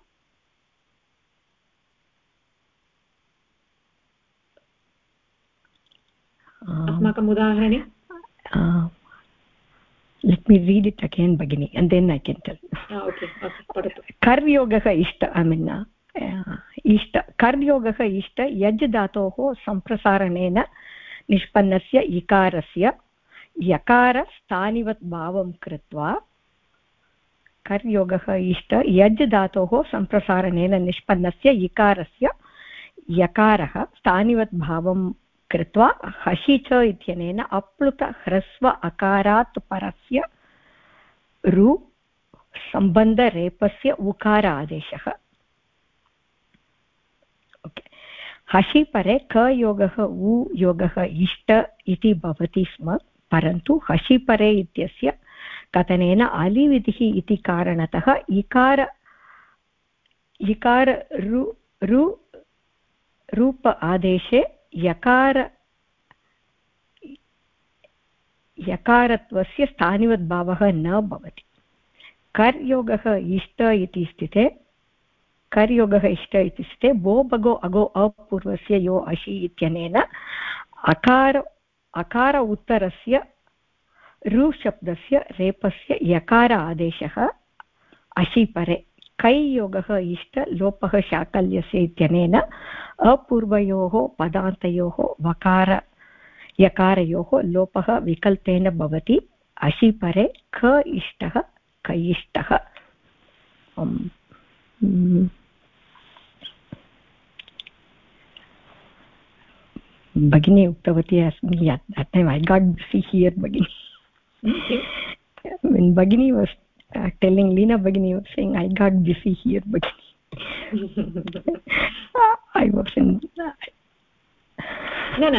अस्माकम् उदाहरणे let let me read it again bagini and then I can tell. Okay padatu. Karyogah ishta, I mean ishta karyogah ishta yaj dhatoh samprasaranena nishpannasya ikarasya yakara स्थानिवत् भावं कृत्वा कर्योगः इष्ट यज् धातोः सम्प्रसारणेन निष्पन्नस्य इकारस्य यकारः स्थानिवत् भावं कृत्वा हसि च इत्यनेन अप्लुत ह्रस्व अकारात् परस्य रु सम्बन्धरेपस्य उकार आदेशः. हसि परे क योगः उ योगः इष्ट इति भवति स्म, परन्तु हसि परे इत्यस्य कथनेन अलिविधिः इति कारणतः इकार रूप आदेशे यकारत्वस्य स्थानिवद्भावः न भवति. कर्योगः इष्ट इति स्थिते बो बगो अगो अपूर्वस्य यो अशि इत्यनेन अकार उत्तरस्य रु शब्दस्य रेपस्य यकार आदेशः अशिपरे. कै योगः इष्ट लोपः शाकल्यस्य इत्यनेन अपूर्वयोः पदान्तयोः वकार यकारयोः लोपः विकल्पेन भवति. अशिपरे ख इष्टः कैष्टः. भगिनी उक्तवती अस्मि that time I got busy here bagini. When Bagini was telling, Leena Bagini was saying, I got busy here bagini. I was in no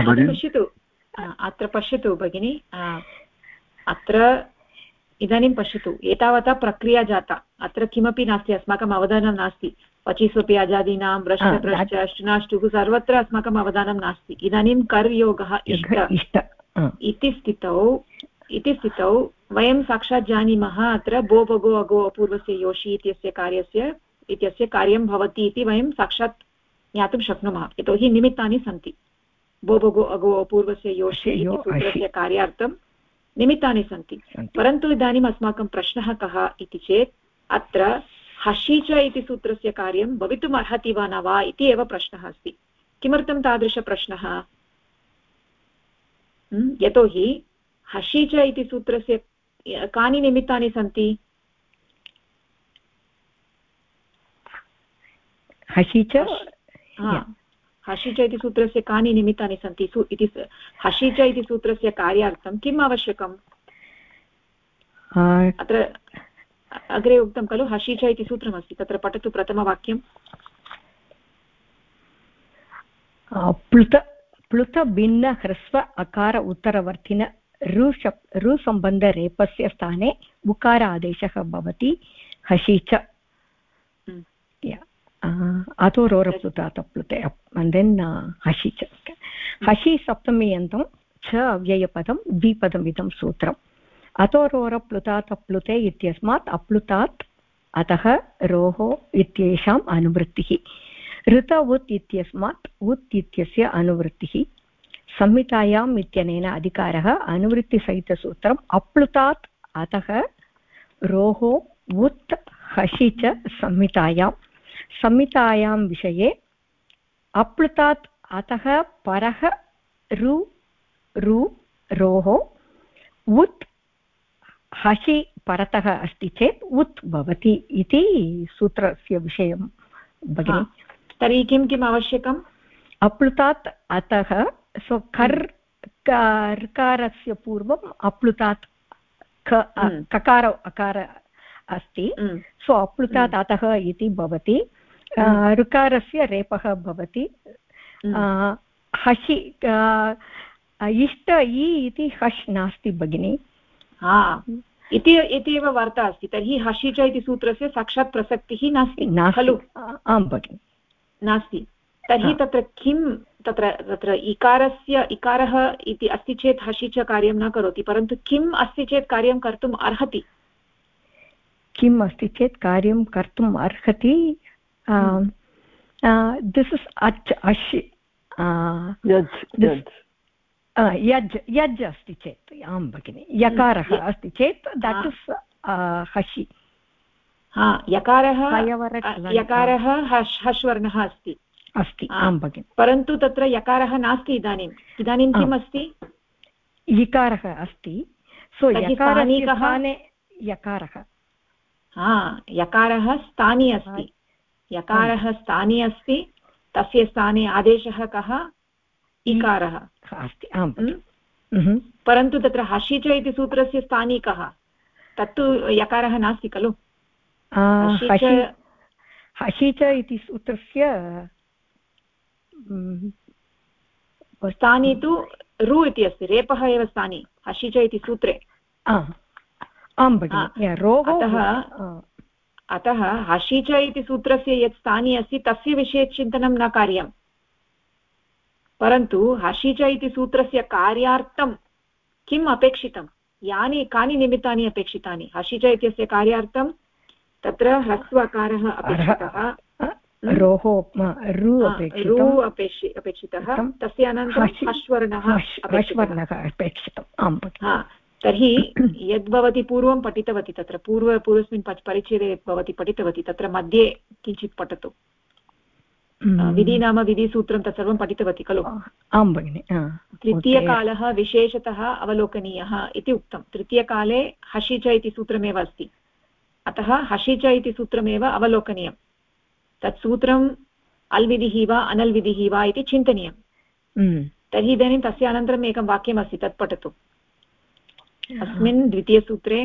अत्र पश्यतु भगिनी, अत्र इदानीं पश्यतु, एतावता प्रक्रिया जाता, अत्र किमपि नास्ति, अस्माकम् अवधानं नास्ति. पचिस्वपि अजादीनां भ्रष्ट अष्टुनाष्टुः सर्वत्र अस्माकम् अवधानं नास्ति. इदानीं कर्योगः इष्ट इति स्थितौ वयं साक्षात् जानीमः अत्र बो बगो अगो अपूर्वस्य योषि इत्यस्य कार्यं भवति इति वयं साक्षात् ज्ञातुं शक्नुमः. यतोहि निमित्तानि सन्ति. बो बगो अगो अपूर्वस्य योषि इति सूत्रस्य कार्यार्थं निमित्तानि सन्ति. परन्तु इदानीम् अस्माकं प्रश्नः कः इति चेत् अत्र हसि च इति सूत्रस्य कार्यं भवितुम् अर्हति वा न वा इति एव प्रश्नः अस्ति. किमर्थं तादृशप्रश्नः? यतोहि हसि च इति सूत्रस्य कानि निमित्तानि सन्ति? हसि च इति सूत्रस्य कानि निमित्तानि सन्ति इति हसि च इति सूत्रस्य कार्यार्थं किम् आवश्यकम्? अत्र अग्रे उक्तं खलु, हसि च इति सूत्रमस्ति, तत्र पठतु प्रथमवाक्यं. प्लुत भिन्न ह्रस्व अकार उत्तरवर्तिन रुसम्बन्धरेपस्य स्थाने उकार आदेशः भवति. हसि च अतो रोरप्लुतातप्लुते and then हसि च. हसि सप्तमीयन्तं च अव्ययपदं द्विपदम् इदं सूत्रम्. अतो रोरप्लुतातप्लुते इत्यस्मात् अप्लुतात् अतः रोः इत्येषाम् अनुवृत्तिः. ऋत उत् इत्यस्मात् उत् इत्यस्य अनुवृत्तिः. संहितायाम् इत्यनेन अधिकारः अनुवृत्तिसहितसूत्रम् अप्लुतात् अतः रोः उत् हसि च संहितायां विषये अप्लुतात् अतः परः रु रोः उत् हसि परतः अस्ति चेत् उत् भवति इति सूत्रस्य विषयं भगिनि. तर्हि किम् आवश्यकम्? अप्लुतात् अतः ऋकारस्य पूर्वम् अप्लुतात् ककार अकार अस्ति. सो अप्लुतात् अतः इति भवति. ऋकारस्य रेपः भवति. हसि इष्ट इति हश् नास्ति भगिनि. इति एव वार्ता अस्ति. तर्हि हसि च इति सूत्रस्य साक्षात् प्रसक्तिः नास्ति खलु? आं भगिनि, नास्ति. तर्हि तत्र किं तत्र इकारः इति अस्ति चेत् हसि च कार्यं न करोति, परन्तु किम् अस्ति चेत् कार्यं कर्तुम् अर्हति? किम् अस्ति चेत् कार्यं कर्तुम् अर्हति? दिस् इस् अच् अश् यज् यज् अस्ति चेत् आं भगिनि यकारः अस्ति चेत् दट् इस् हसि यकारः हश्वर्णः अस्ति अस्ति आं भगिनि परन्तु तत्र यकारः नास्ति इदानीं किम् अस्ति इकारः अस्ति सो यकारस्य स्थाने यकारः यकारः स्थानी अस्ति यकारः स्थानी अस्ति तस्य स्थाने आदेशः कः इकारः अस्ति आम् परन्तु तत्र हसि च इति सूत्रस्य स्थानी कः तत्तु यकारः नास्ति खलु हसि च इति सूत्रस्य स्थानी तु रु इति अस्ति रेपः एव स्थानी हसि च इति सूत्रे आं भगिनि रोः अतः हसि च इति सूत्रस्य यत् स्थानी अस्ति तस्य विषये चिन्तनं न कार्यम् परन्तु हसि च इति सूत्रस्य कार्यार्थं किम् अपेक्षितं कानि निमित्तानि अपेक्षितानि हसि च इत्यस्य कार्यार्थं तत्र ह्रस्वकारः अपेक्षितः रोः रु अपेक्षितः तस्य अनन्तरं हश्वर्णः अपेक्षितम् तर्हि यद्भवती पूर्वं पठितवती तत्र पूर्वस्मिन् परिच्छेदे यत् भवती पठितवती तत्र मध्ये किञ्चित् पठतु विधि नाम विधिसूत्रं तत्सर्वं पठितवती खलु आं भगिनि तृतीयकालः विशेषतः अवलोकनीयः इति उक्तं तृतीयकाले हसि च इति सूत्रमेव अस्ति अतः हसि च इति सूत्रमेव अवलोकनीयं तत् सूत्रम् अल्विधिः वा अनल्विधिः वा इति चिन्तनीयं तर्हि इदानीं तस्य अनन्तरम् एकं वाक्यमस्ति तत् पठतु अस्मिन् द्वितीयसूत्रे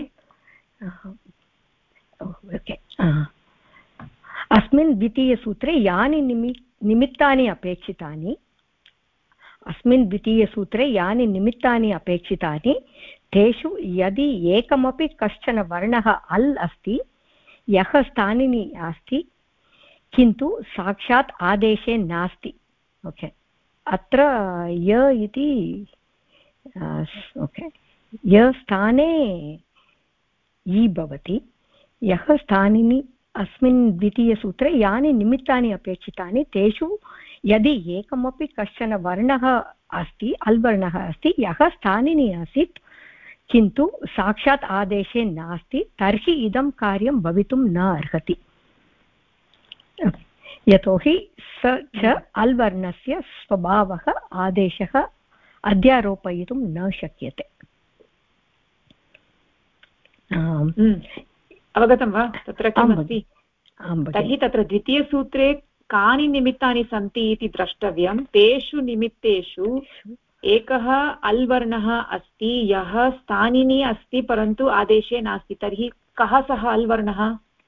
अस्मिन् द्वितीयसूत्रे यानि निमित्तानि अपेक्षितानि अस्मिन् द्वितीयसूत्रे यानि निमित्तानि अपेक्षितानि तेषु यदि एकमपि कश्चन वर्णः अल् अस्ति यः स्थानिनि अस्ति किन्तु साक्षात् आदेशे नास्ति ओके अत्र य इति ओके य स्थाने इ भवति यः स्थानिनि अस्मिन् द्वितीयसूत्रे यानि निमित्तानि अपेक्षितानि तेषु यदि एकमपि कश्चन वर्णः अस्ति अल्वर्णः अस्ति यः स्थानिनि आसीत् किन्तु साक्षात् आदेशे नास्ति तर्हि इदं कार्यं भवितुं न अर्हति यतोहि स च अल्वर्णस्य स्वभावः आदेशः अध्यारोपयितुं न शक्यते अवगतं वा तत्र किमस्ति तर्हि तत्र द्वितीयसूत्रे कानि निमित्तानि सन्ति इति द्रष्टव्यं तेषु निमित्तेषु एकः अल्वर्णः अस्ति यः स्थानिनि अस्ति परन्तु आदेशे नास्ति तर्हि कः सः अल्वर्णः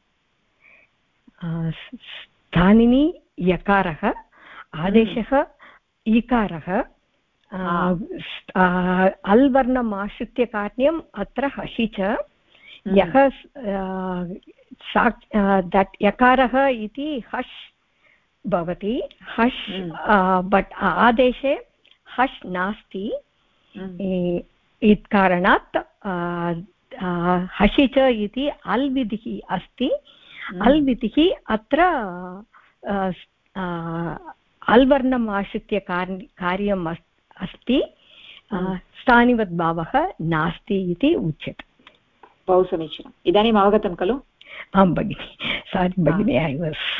स्थानिनि यकारः आदेशः इकारः अल्वर्णमाश्रित्य कार्यम् अत्र हसि च यः यकारः इति हश् भवति हश् बट् आदेशे हश् नास्ति इत् कारणात् हसि च इति अल् विधिः अस्ति अल् विधिः अत्र अल्वर्णम् आश्रित्य कार्यम् अस्ति स्थानिवद्भावः नास्ति इति उच्यते बहु समीचीनम् इदानीम् अवगतं खलु आं भगिनि सारी भगिनि ऐ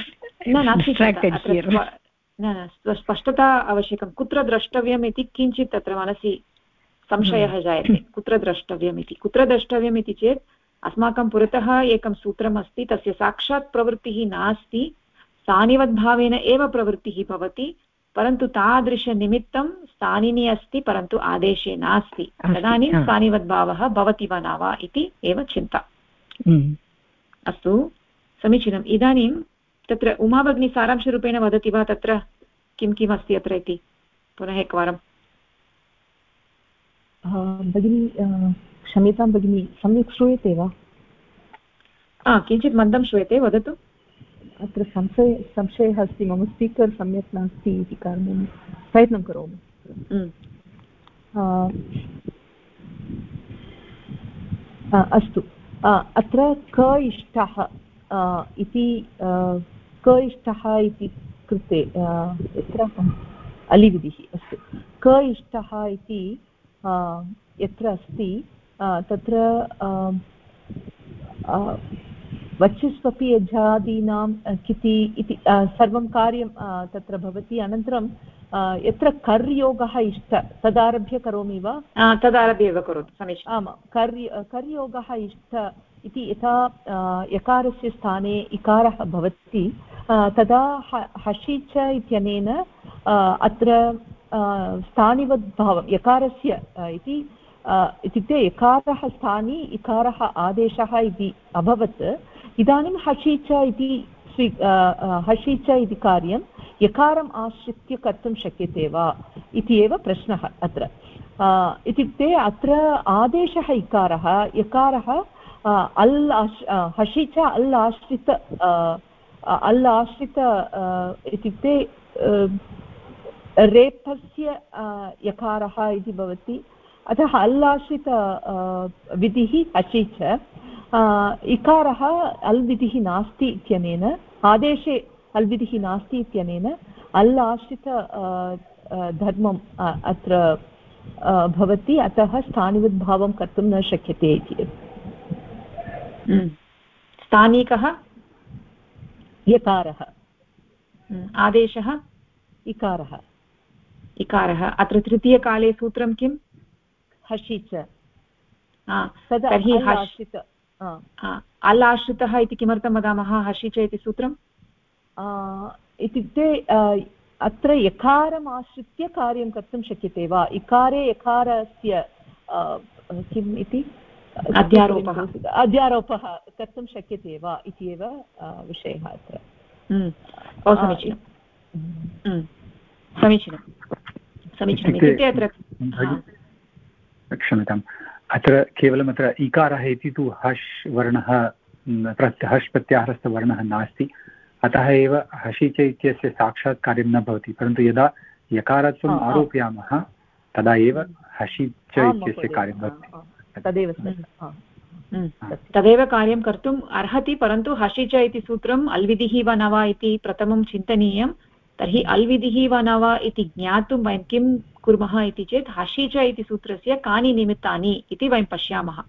वास् स्पष्टता आवश्यकं कुत्र द्रष्टव्यम् इति किञ्चित् तत्र मनसि संशयः जायते कुत्र द्रष्टव्यम् इति चेत् अस्माकं पुरतः एकं सूत्रम् अस्ति तस्य साक्षात् प्रवृत्तिः नास्ति स्थानिवद्भावेन एव प्रवृत्तिः भवति परन्तु तादृशनिमित्तं स्थानिनि अस्ति परन्तु आदेशे नास्ति तदानीं स्थानिवद्भावः भवति वा न वा इति एव चिन्ता अस्तु समीचीनम् इदानीं तत्र उमा भगिनी सारांशरूपेण वदति वा तत्र किं किम् अस्ति अत्र इति पुनः एकवारं भगिनी क्षम्यतां भगिनी सम्यक् श्रूयते वा किञ्चित् मन्दं श्रूयते वदतु अत्र संशयः अस्ति मम स्पीकर् सम्यक् नास्ति इति कारणेन प्रयत्नं करोमि अस्तु अत्र क इष्टः इति क इष्टः इति कृते यत्र अलिविधिः अस्तु क इष्टः इति यत्र अस्ति तत्र वच्युस्वपि यजादीनां किति इति सर्वं कार्यं तत्र भवति। अनन्तरं यत्र कर्योगः इष्ट तदारभ्य करोमि वा? तदारभ्य एव करोतु, समीचीनम्। आमां, कर्योगः इष्ट इति यथा यकारस्य स्थाने इकारः भवति तदा हषि च इत्यनेन अत्र स्थानिवद्भावं यकारस्य इत्युक्ते यकारः स्थानि इकारः आदेशः इति अभवत्। इदानीं हषि च इति हषि च इति कार्यं यकारम् आश्रित्य कर्तुं शक्यते वा इति एव प्रश्नः अत्र। इत्युक्ते अत्र आदेशः इकारः, यकारः हषि च अल् आश्रित इत्युक्ते रेफस्य यकारः इति भवति। अतः अल् आश्रित विधिः हषि च, इकारः अल् विधिः नास्ति इत्यनेन, आदेशे अल् विधिः नास्ति इत्यनेन अल् आश्रित धर्मम् अत्र भवति। अतः स्थानिवद्भावं कर्तुं न शक्यते इति। स्थानिकः यकारः, आदेशः इकारः। अत्र तृतीयकाले सूत्रं किं? हषि च। तर्हि अल् आश्रितः इति किमर्थं वदामः हषि च इति सूत्रम्? इत्युक्ते अत्र यकारम् आश्रित्य कार्यं कर्तुं शक्यते वा? इकारे यकारस्य किम् इति अध्यारोपः कर्तुं शक्यते वा इति एव विषयः अत्र। क्षम्यताम्, अत्र केवलम् अत्र इकारः इति तु हश् वर्णः, हश् प्रत्याहारस्थवर्णः नास्ति, अतः एव हषि च इत्यस्य साक्षात् कार्यं न भवति। परन्तु यदा यकारत्वम् आरोपयामः तदा एव हषि च इत्यस्य कार्यं भवति। तदेव कार्यं कर्तुम् अर्हति। परन्तु हषि च इति सूत्रम् अल्विधिः वा न वा इति प्रथमं चिन्तनीयं। तर्हि अल्विधिः वा न वा इति ज्ञातुं वयं किं कुर्मः इति चेत् हषि च इति सूत्रस्य कानि निमित्तानि इति वयं पश्यामः।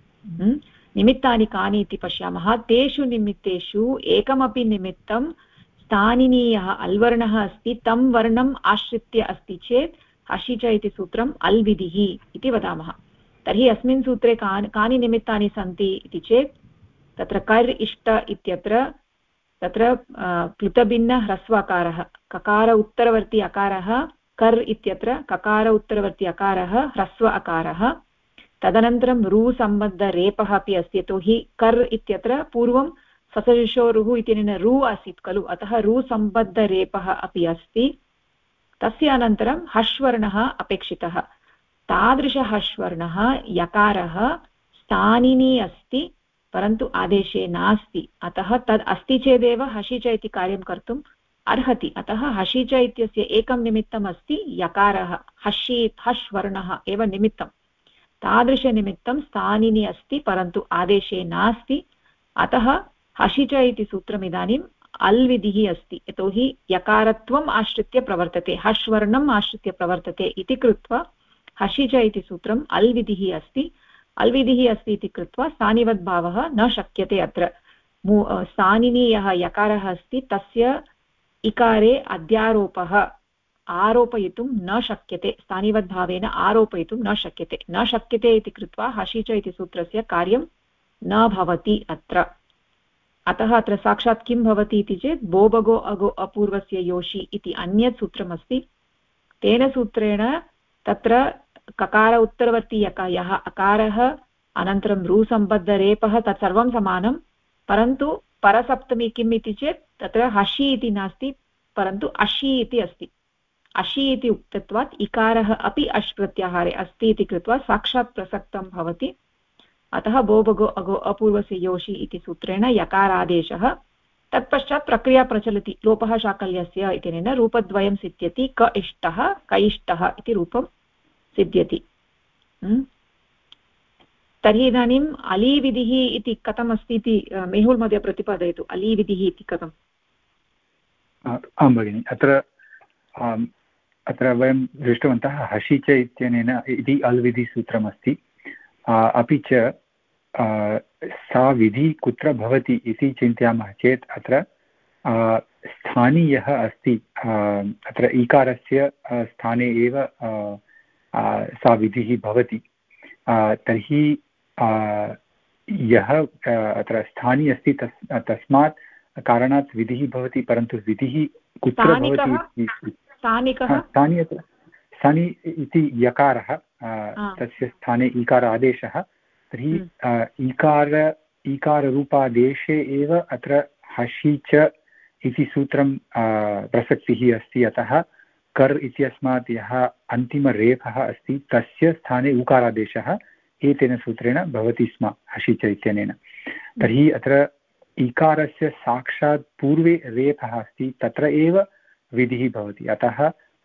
निमित्तानि कानि इति पश्यामः। तेषु निमित्तेषु एकमपि निमित्तं स्थानिनीयः अल्वर्णः अस्ति, तं वर्णम् आश्रित्य अस्ति चेत् हषि च इति सूत्रम् अल्विधिः इति वदामः। तर्हि अस्मिन् सूत्रे कानि निमित्तानि सन्ति इति चेत् तत्र कर् इष्ट इत्यत्र तत्र प्लुतभिन्न ह्रस्वकारः, ककार उत्तरवर्ती अकारः, कर् इत्यत्र ककार उत्तरवर्ती अकारः ह्रस्व अकारः। तदनन्तरं रुसम्बद्धरेपः अपि अस्ति, यतोहि कर् इत्यत्र पूर्वं ससजुषोरुः इत्यनेन रु आसीत् खलु, अतः रुसम्बद्धरेपः अपि अस्ति। तस्य अनन्तरं हश्वर्णः अपेक्षितः। तादृशहश्वर्णः यकारः स्थानिनी अस्ति परन्तु आदेशे नास्ति, अतः तद् अस्ति चेदेव हषि च इति कार्यं कर्तुम् अर्हति। अतः हषि च इत्यस्य एकं निमित्तम् अस्ति यकारः, हश्वर्णः एव निमित्तं। तादृशनिमित्तं स्थानिनी अस्ति परन्तु आदेशे नास्ति, अतः हषि च इति सूत्रम् इदानीम् अल्विधिः अस्ति, यतोहि यकारत्वम् आश्रित्य प्रवर्तते, हश्वर्णम् आश्रित्य प्रवर्तते इति कृत्वा हषि च इति सूत्रम् अल्विधिः अस्ति। अल्विधिः अस्ति इति कृत्वा स्थानिवद्भावः न शक्यते। अत्र स्थानिनी यः यकारः अस्ति तस्य इकारे अध्यारोपः आरोपयितुं न शक्यते, स्थानिवद्भावेन आरोपयितुं न शक्यते इति कृत्वा हषि च इति सूत्रस्य कार्यं न भवति अत्र। अतः अत्र साक्षात् किं भवति इति चेत् बोबगो अगो अपूर्वस्य योषि इति अन्यत् सूत्रमस्ति। तेन सूत्रेण तत्र ककार उत्तरवर्ती यः अकारः अनन्तरं रुसम्बद्धरेपः तत्सर्वं समानं, परन्तु परसप्तमी किम् इति चेत् तत्र हषि इति नास्ति परन्तु अषि इति अस्ति। अषि इति उक्तत्वात् इकारः अपि अश् प्रत्याहारे अस्ति इति कृत्वा साक्षात् प्रसक्तं भवति। अतः बोबगो अगो अपूर्वस्य योषि इति सूत्रेण यकारादेशः, तत्पश्चात् प्रक्रिया प्रचलति लोपः शाकल्यस्य इत्यनेन रूपद्वयं सिद्ध्यति, क इष्टः कैष्टः इति रूपं सिद्ध्यति। तर्हि इदानीम् अलीविधिः इति कथम् अस्ति इति मेहुल् महोदय प्रतिपादयतु। अलीविधिः इति कथम्? आं भगिनि, अत्र अत्र वयं दृष्टवन्तः हसि च इत्यनेन इति अल्विधिसूत्रमस्ति। अपि च सा विधिः कुत्र भवति इति चिन्तयामः चेत् अत्र स्थानी यः अस्ति अत्र ईकारस्य स्थाने एव सा विधिः भवति। तर्हि यः अत्र स्थानी अस्ति तस्मात् कारणात् विधिः भवति, परन्तु विधिः कुत्र भवति? स्थानी अत्र स्थानी इति यकारः, तस्य स्थाने ईकार आदेशः। तर्हि ईकाररूपादेशे एव अत्र हसि च इति सूत्रं प्रसक्तिः अस्ति। अतः कर् इत्यस्मात् यः अन्तिमरेफः अस्ति तस्य स्थाने उकारादेशः एतेन सूत्रेण भवति स्म हसि च इत्यनेन। तर्हि अत्र ईकारस्य साक्षात् पूर्वे रेफः अस्ति, तत्र एव विधिः भवति। अतः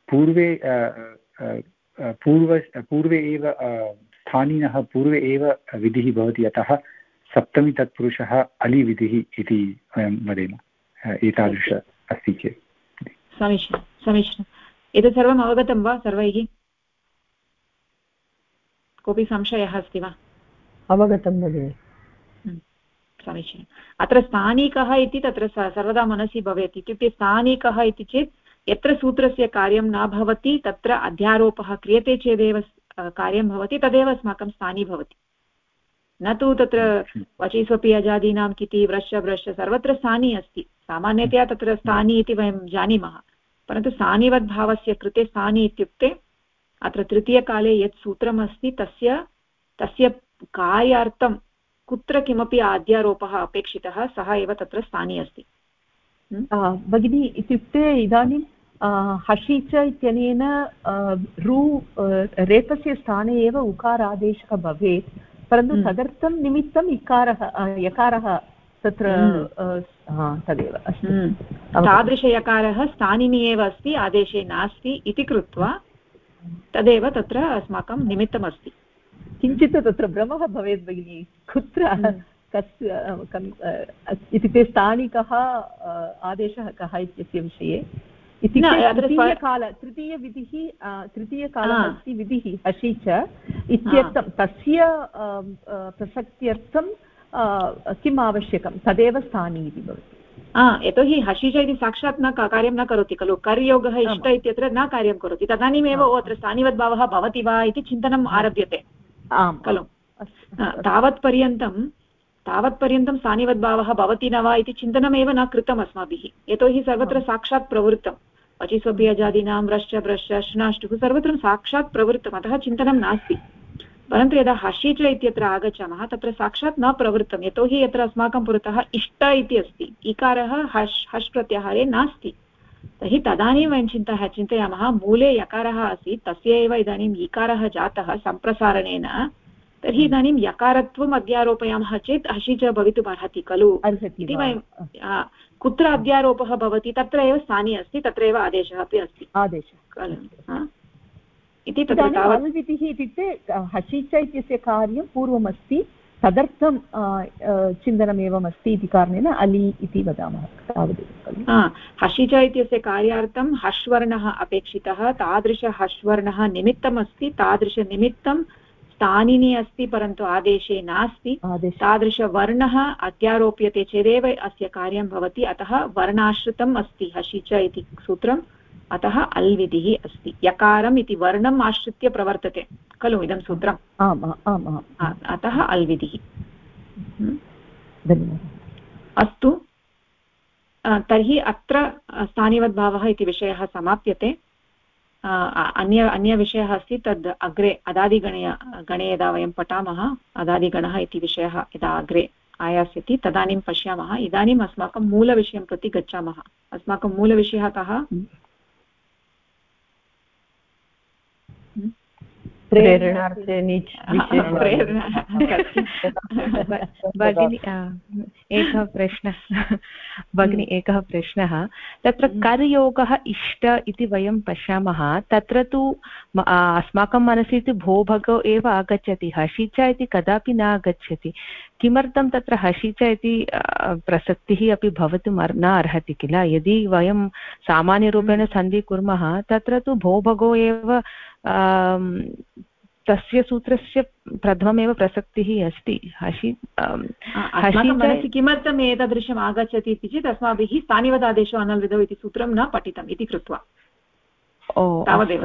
पूर्वे एव स्थानिनः पूर्वे एव विधिः भवति। अतः सप्तमी तत्पुरुषः अलिविधिः इति वयं वदेम, एतादृश अस्ति चेत्। समीचीनं समीचीनम्। एतत् सर्वम् अवगतं वा सर्वैः? कोऽपि संशयः अस्ति वा? अवगतं भगिनि। समीचीनम्। अत्र स्थानिकः इति तत्र सर्वदा मनसि भवेत्। इत्युक्ते स्थानिकः इति चेत् यत्र सूत्रस्य कार्यं न भवति तत्र अध्यारोपः क्रियते चेदेव कार्यं भवति, तदेव अस्माकं स्थानी भवति। न तु तत्र वचि स्वपि अजादीनां किति व्रश्च व्रश्च सर्वत्र स्थानी अस्ति। सामान्यतया तत्र स्थानी इति वयं जानीमः, परन्तु स्थानिवद्भावस्य कृते स्थानी इत्युक्ते अत्र तृतीयकाले यत् सूत्रम् अस्ति तस्य कार्यार्थं कुत्र किमपि अध्यारोपः अपेक्षितः सः एव तत्र स्थानी अस्ति। भगिनी, इत्युक्ते इदानीं हसि च इत्यनेन रेफस्य स्थाने एव उकारादेशः भवेत्, परन्तु तदर्थं निमित्तम् यकारः तत्र तदेव अस्ति। तादृशयकारः स्थानिनि एव अस्ति, आदेशे नास्ति इति कृत्वा तदेव तत्र अस्माकं निमित्तमस्ति। किञ्चित् तत्र भ्रमः भवेत् भगिनि, कुत्र इत्युक्ते स्थानिकः आदेशः कः इत्यस्य विषये। तृतीयकालः अस्ति विधिः हसि च इत्यर्थं तस्य प्रसक्त्यर्थं किम् आवश्यकं तदेव स्थानी इति भवति। यतोहि हसि च इति साक्षात् न कार्यं न करोति खलु, कर्योगः इष्ट इत्यत्र न कार्यं करोति, तदानीमेव अत्र स्थानिवद्भावः भवति वा इति चिन्तनम् आरभ्यते खलु। तावत्पर्यन्तं स्थानिवद्भावः भवति न वा इति चिन्तनमेव न कृतम् अस्माभिः, यतोहि सर्वत्र साक्षात् प्रवृत्तं। वचि स्वपि अजादीनां व्रश्च व्रश्च श्नाष्टुः सर्वत्र साक्षात् प्रवृत्तम्, अतः चिन्तनं नास्ति। परन्तु यदा हसि च इत्यत्र आगच्छामः तत्र साक्षात् न प्रवृत्तं, यतोहि यत्र अस्माकं पुरतः इष्ट इति अस्ति, इकारः हश् प्रत्याहारे नास्ति। तर्हि तदानीं वयं चिन्तयामः मूले यकारः आसीत् तस्य एव इदानीम् इकारः जातः सम्प्रसारणेन, तर्हि इदानीं यकारत्वम् अध्यारोपयामः चेत् हसि च भवितुमर्हति खलु इति वयं कुत्र अध्यारोपः भवति तत्र एव स्थानी अस्ति, तत्र एव आदेशः अपि अस्ति खलु इति। तत्र विधिः इत्युक्ते हसि च इत्यस्य कार्यं पूर्वमस्ति, तदर्थं चिन्तनमेवमस्ति इति कारणेन अलि इति वदामः तावदेव। हसि च इत्यस्य कार्यार्थं हश्वर्णः अपेक्षितः, तादृशहश्वर्णः निमित्तमस्ति, तादृशनिमित्तं स्थानिनि अस्ति परन्तु आदेशे नास्ति, तादृशवर्णः अध्यारोप्यते चेदेव अस्य कार्यं भवति। अतः वर्णाश्रितम् अस्ति हसि च इति सूत्रम्, अतः अल्विधिः अस्ति। यकारम् इति वर्णम् आश्रित्य प्रवर्तते खलु इदं सूत्रम्, अतः अल्विधिः। अस्तु, तर्हि अत्र स्थानिवद्भावः इति विषयः समाप्यते। अन्यविषयः अस्ति, तद् अग्रे अदादिगणे यदा वयं पठामः, अदादिगणः इति विषयः यदा अग्रे आयास्यति तदानीं पश्यामः। इदानीम् अस्माकं मूलविषयं प्रति गच्छामः। अस्माकं मूलविषयः कः? प्रेरणार्थे भगिनी एकः प्रश्नः भगिनी एकः प्रश्नः तत्र कर्योगः इष्ट इति वयं पश्यामः तत्र तु अस्माकं मनसि तु भो भगो एव आगच्छति हसि च इति कदापि न आगच्छति किमर्थं तत्र हसि च इति प्रसक्तिः अपि भवितुं न अर्हति किल यदि वयं सामान्यरूपेण सन्धि कुर्मः तत्र तु भो भगो एव तस्य सूत्रस्य प्रथममेव प्रसक्तिः अस्ति हसि मनसि किमर्थम् एतादृशम् आगच्छति इति चेत् अस्माभिः स्थानिवदादेशो अनल्विदौ इति सूत्रं न पठितम् इति कृत्वा तावदेव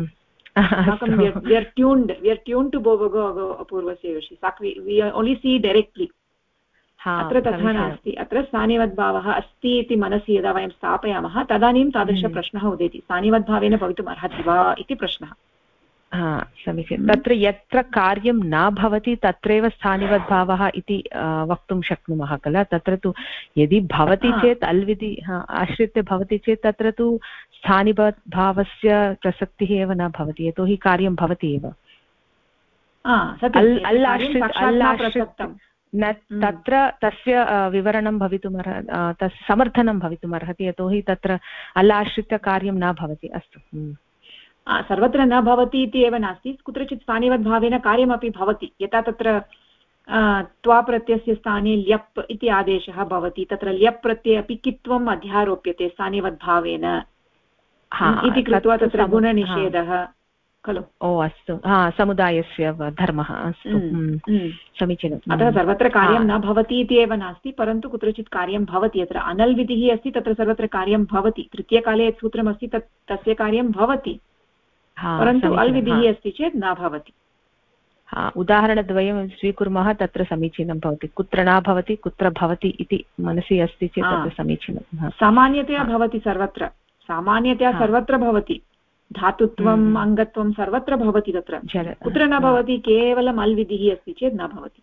we are tuned to bobogo अपूर्वस्य विषये we only see directly अत्र तथा नास्ति अत्र स्थानिवद्भावः अस्ति इति मनसि यदा वयं स्थापयामः तदानीं तादृशप्रश्नः उदेति स्थानिवद्भावेन भवितुम् अर्हति वा इति प्रश्नः समीचीनं तत्र यत्र कार्यं न भवति तत्रैव स्थानिवद्भावः इति वक्तुं शक्नुमः किल तत्र तु यदि भवति चेत् अल्विधि आश्रित्य भवति चेत् तत्र तु स्थानिवद्भावस्य प्रसक्तिः एव न भवति यतोहि कार्यं भवति एव न तत्र तस्य विवरणं भवितुम् तस्य समर्थनं भवितुमर्हति यतोहि तत्र अल्लाश्रित्य कार्यं न भवति अस्तु सर्वत्र न भवति इति एव नास्ति कुत्रचित् स्थानिवद्भावेन कार्यमपि भवति यथा तत्र त्वा प्रत्ययस्य स्थाने ल्यप् इति आदेशः भवति तत्र ल्यप् प्रत्यये अपि कित्वम् अध्यारोप्यते स्थानिवद्भावेन इति कृत्वा तत्र गुणनिषेधः खलु अस्तु समुदायस्य धर्मः अस्तु समीचीनम् अतः सर्वत्र कार्यं न भवति इति एव नास्ति परन्तु कुत्रचित् कार्यं भवति यत्र अनल्विधिः अस्ति तत्र सर्वत्र कार्यं भवति तृतीयकाले यत् सूत्रमस्ति तस्य कार्यं भवति परन्तु अल्विधिः अस्ति चेत् न भवति उदाहरणद्वयं स्वीकुर्मः तत्र समीचीनं भवति कुत्र न भवति कुत्र भवति इति मनसि अस्ति चेत् तत्र समीचीनं सामान्यतया भवति सर्वत्र भवति धातुत्वम् अङ्गत्वं सर्वत्र भवति तत्र कुत्र न भवति केवलम् अल्विधिः अस्ति चेत् न भवति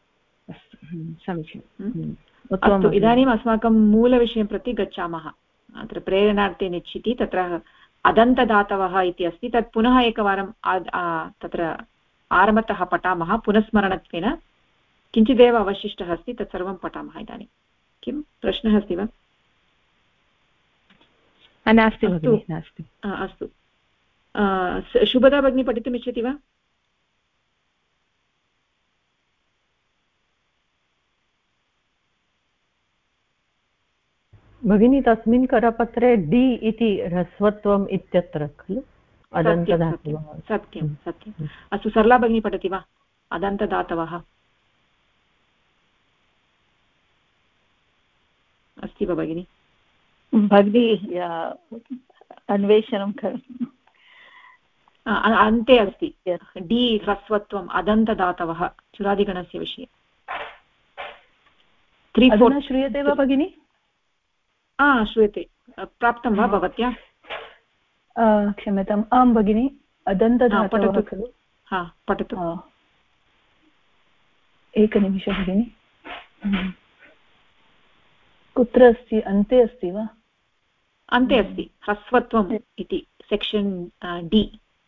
समीचीनम् इदानीम् अस्माकं मूलविषयं प्रति गच्छामः अत्र प्रेरणार्थे निश्चिति तत्र अदन्तदातवः इति अस्ति तत् पुनः एकवारं तत्र आरम्भतः पठामः पुनस्मरणत्वेन किञ्चिदेव अवशिष्टः अस्ति तत् सर्वं पठामः इदानीं किं प्रश्नः अस्ति वा नास्ति नास्ति अस्तु शुभदा भगिनी पठितुम् इच्छति वा भगिनी तस्मिन् करपत्रे डि इति ह्रस्वत्वम् इत्यत्र खलु अदन्तदातवः सत्यं सत्यम् अस्तु सरला भगिनी पठति वा अदन्तदातवः अस्ति वा भगिनी अन्वेषणं अन्ते अस्ति डि ह्रस्वत्वम् अदन्तदातवः चुरादिगणस्य विषये 3-4 श्रूयते वा भगिनी श्रूयते प्राप्तं वा भवत्या क्षम्यताम् आं भगिनी अदन्तदातवः खलु पठतु एकनिमिषं भगिनी कुत्र अस्ति अन्ते अस्ति वा अन्ते अस्ति ह्रस्वत्वम् इति सेक्षन् डि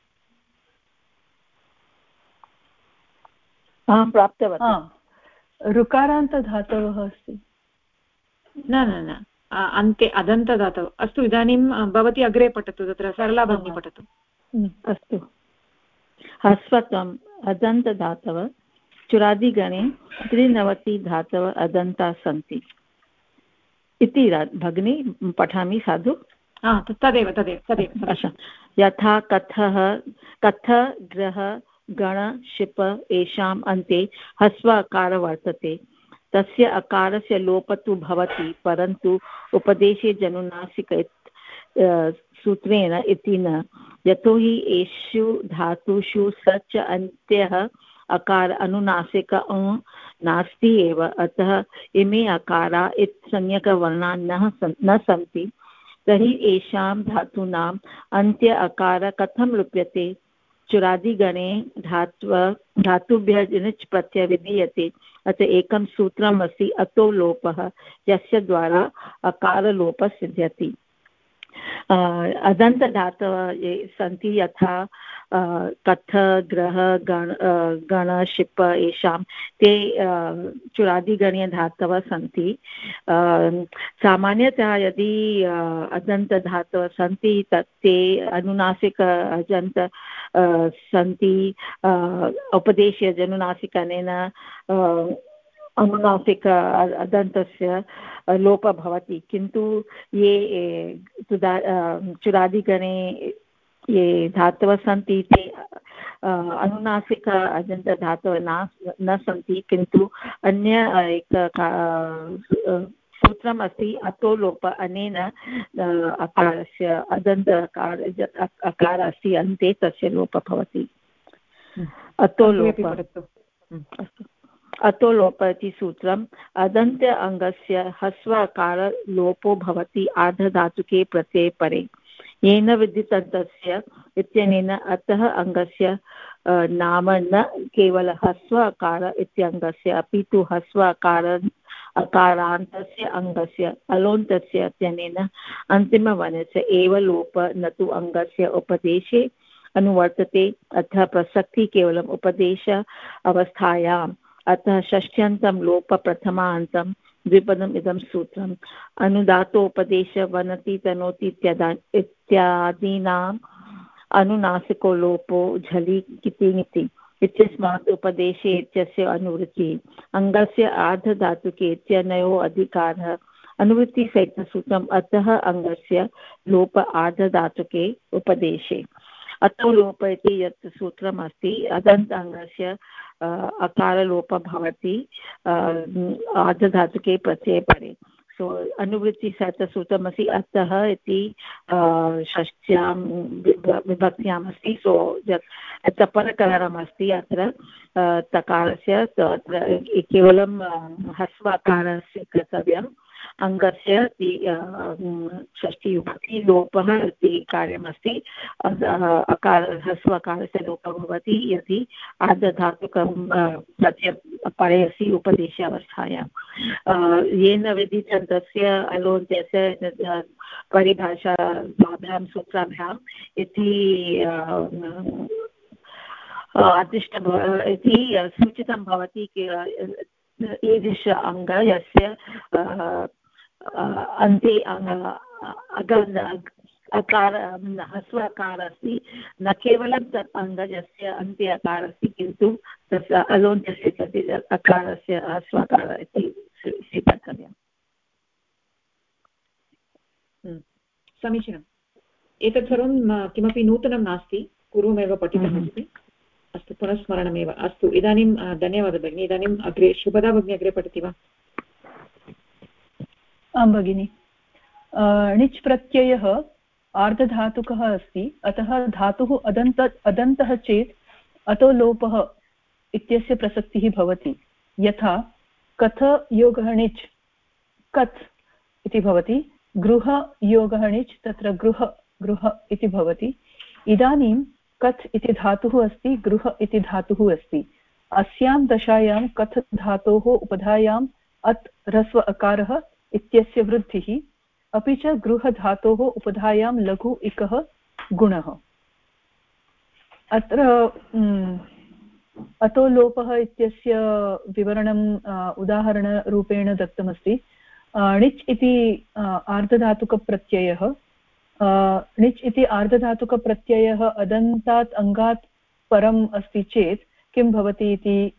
प्राप्तवती ऋकारान्तधातवः अस्ति न अन्ते अदन्तदातवः अस्तु इदानीं भवती अग्रे पठतु तत्र सरला भगिनी पठतु अस्तु ह्रस्वत्वम् अदन्तदातव चुरादिगणे 93 धातवः अदन्ताः सन्ति इति भगिनी पठामि साधु तदेव यथा कथ ग्रह गण शिप एषाम् अन्ते ह्रस्व अकारः वर्तते तस्य अकारस्य लोपः तु भवति परन्तु उपदेशे जनुनासिक सूत्रेण इति न यतोहि एषु धातुषु सच अन्त्यः अकार अनुनासिक नास्ति एव अतः इमे अकारा संज्ञकवर्णा न सन्ति तर्हि एषां धातूनाम् अन्त्य अकार कथं लुप्यते चुरादिगणे धातुभ्यः णिच् प्रत्ययः विधीयते अतः एकं सूत्रम् अस्ति अतो लोपः यस्य द्वारा अकारलोपः सिद्ध्यति अदन्तधातवः ये सन्ति यथा कथ ग्रह गण शिप येषां ते चुरादिगणीयधातवः सन्ति। सामान्यतः यदि अदन्तधातवः सन्ति तत् ते अनुनासिक अजन्त सन्ति। उपदेशे जनुनासिक अनेन अनुनासिक अदन्तस्य लोपः भवति, किन्तु ये चुरादिगणे ये धातवः सन्ति ते अनुनासिक अजन्तधातवः न सन्ति, किन्तु अन्य एक सूत्रम् अस्ति अतो लोप। अनेन अकारस्य अदन्त अकार अस्ति अन्ते तस्य लोपः भवति। अतो लोप। अतो लोप इति सूत्रम् अदन्त अङ्गस्य ह्रस्वकार लोपो भवति आर्धधातुके प्रत्यये परे, येन विद्युतन्तस्य इत्यनेन अतः अङ्गस्य नाम न केवल ह्रस्व अकार इत्यङ्गस्य अपि तु ह्रस्व अकारान्तस्य अङ्गस्य अलोन्तस्य इत्यनेन अन्तिमवर्णस्य एव लोप न तु अङ्गस्य उपदेशे अनुवर्तते। अतः प्रसक्ति केवलम् उपदेश अवस्थायाम्। अतः षष्ठ्यन्तं लोप प्रथमान्तं द्विपदम् इदं सूत्रम्। अनुदातोपदेश वनति तनोति इत्यादीनाम् अनुनासिको लोपो झलि किति ङिति इत्यस्मात् उपदेशे इत्यस्य अनुवृत्तिः अङ्गस्य आर्धधातुके इत्यनयोः अधिकारः अनुवृत्तिसहितसूत्रम्। अतः अङ्गस्य लोप आर्धधातुके उपदेशे। अतो लोप इति यत् सूत्रम् अस्ति अदन्त अङ्गस्य अकारलोपः भवति आर्धधातुके प्रत्यये परे। सो अनुवृत्तिसहितसूत्रमस्ति अतः इति षष्ट्यां विभक्त्याम् अस्ति। सो यत् परकरणमस्ति अत्र तकारस्य केवलं ह्रस्वकारः स्वीकर्तव्यम्। अङ्गस्य षष्ठीविभक्ति लोपः इति कार्यमस्ति। अकार ह्रस्वकारस्य लोपः भवति यदि आर्धधातुकं प्रत्यय परे अस्ति उपदेशे अवस्थायां। येन विधितन्तस्य अलोन्त्यस्य परिभाषा द्वाभ्यां सूत्राभ्याम् इति आदिष्ट इति सूचितं भवति ईदृश अङ्ग यस्य अन्ते अकार ह्रस्व अकार अस्ति, न केवलं तत् अङ्ग यस्य अन्ते अकार अस्ति किन्तु तस्य अलोन्त्यस्य अकारस्य ह्रस्वकार इति स्वीकर्तव्यम्। समीचीनम्। एतत् सर्वं किमपि नूतनं नास्ति, पूर्वमेव पठितमस्ति। अस्तु, पुनस्मरणमेव। अस्तु, इदानीं धन्यवादः भगिनी। इदानीम् अग्रे शुभदा भगिनी अग्रे पठति वा? आं भगिनि। णिच् प्रत्ययः आर्धधातुकः अस्ति, अतः धातुः अदन्तः चेत् अतो लोपः इत्यस्य प्रसक्तिः भवति। यथा कथ योगः णिच् कथ् इति भवति, गृह योगः णिच् तत्र गृह इति भवति। इदानीं कथ् इति धातुः अस्ति, गृह इति धातुः अस्ति। अस्यां दशायां कथ् धातोः उपधायाम् अत् ह्रस्व अकारः इत्यस्य वृद्धिः, अपि च गृह धातोः उपधायां लघु इकः गुणः। अत्र अतो लोपः इत्यस्य विवरणम् उदाहरणरूपेण दत्तमस्ति। णिच् इति आर्धधातुकप्रत्ययः, णिच् इति आर्धधातुकप्रत्ययः अदन्तात् अङ्गात् परम् अस्ति चेत् किं भवति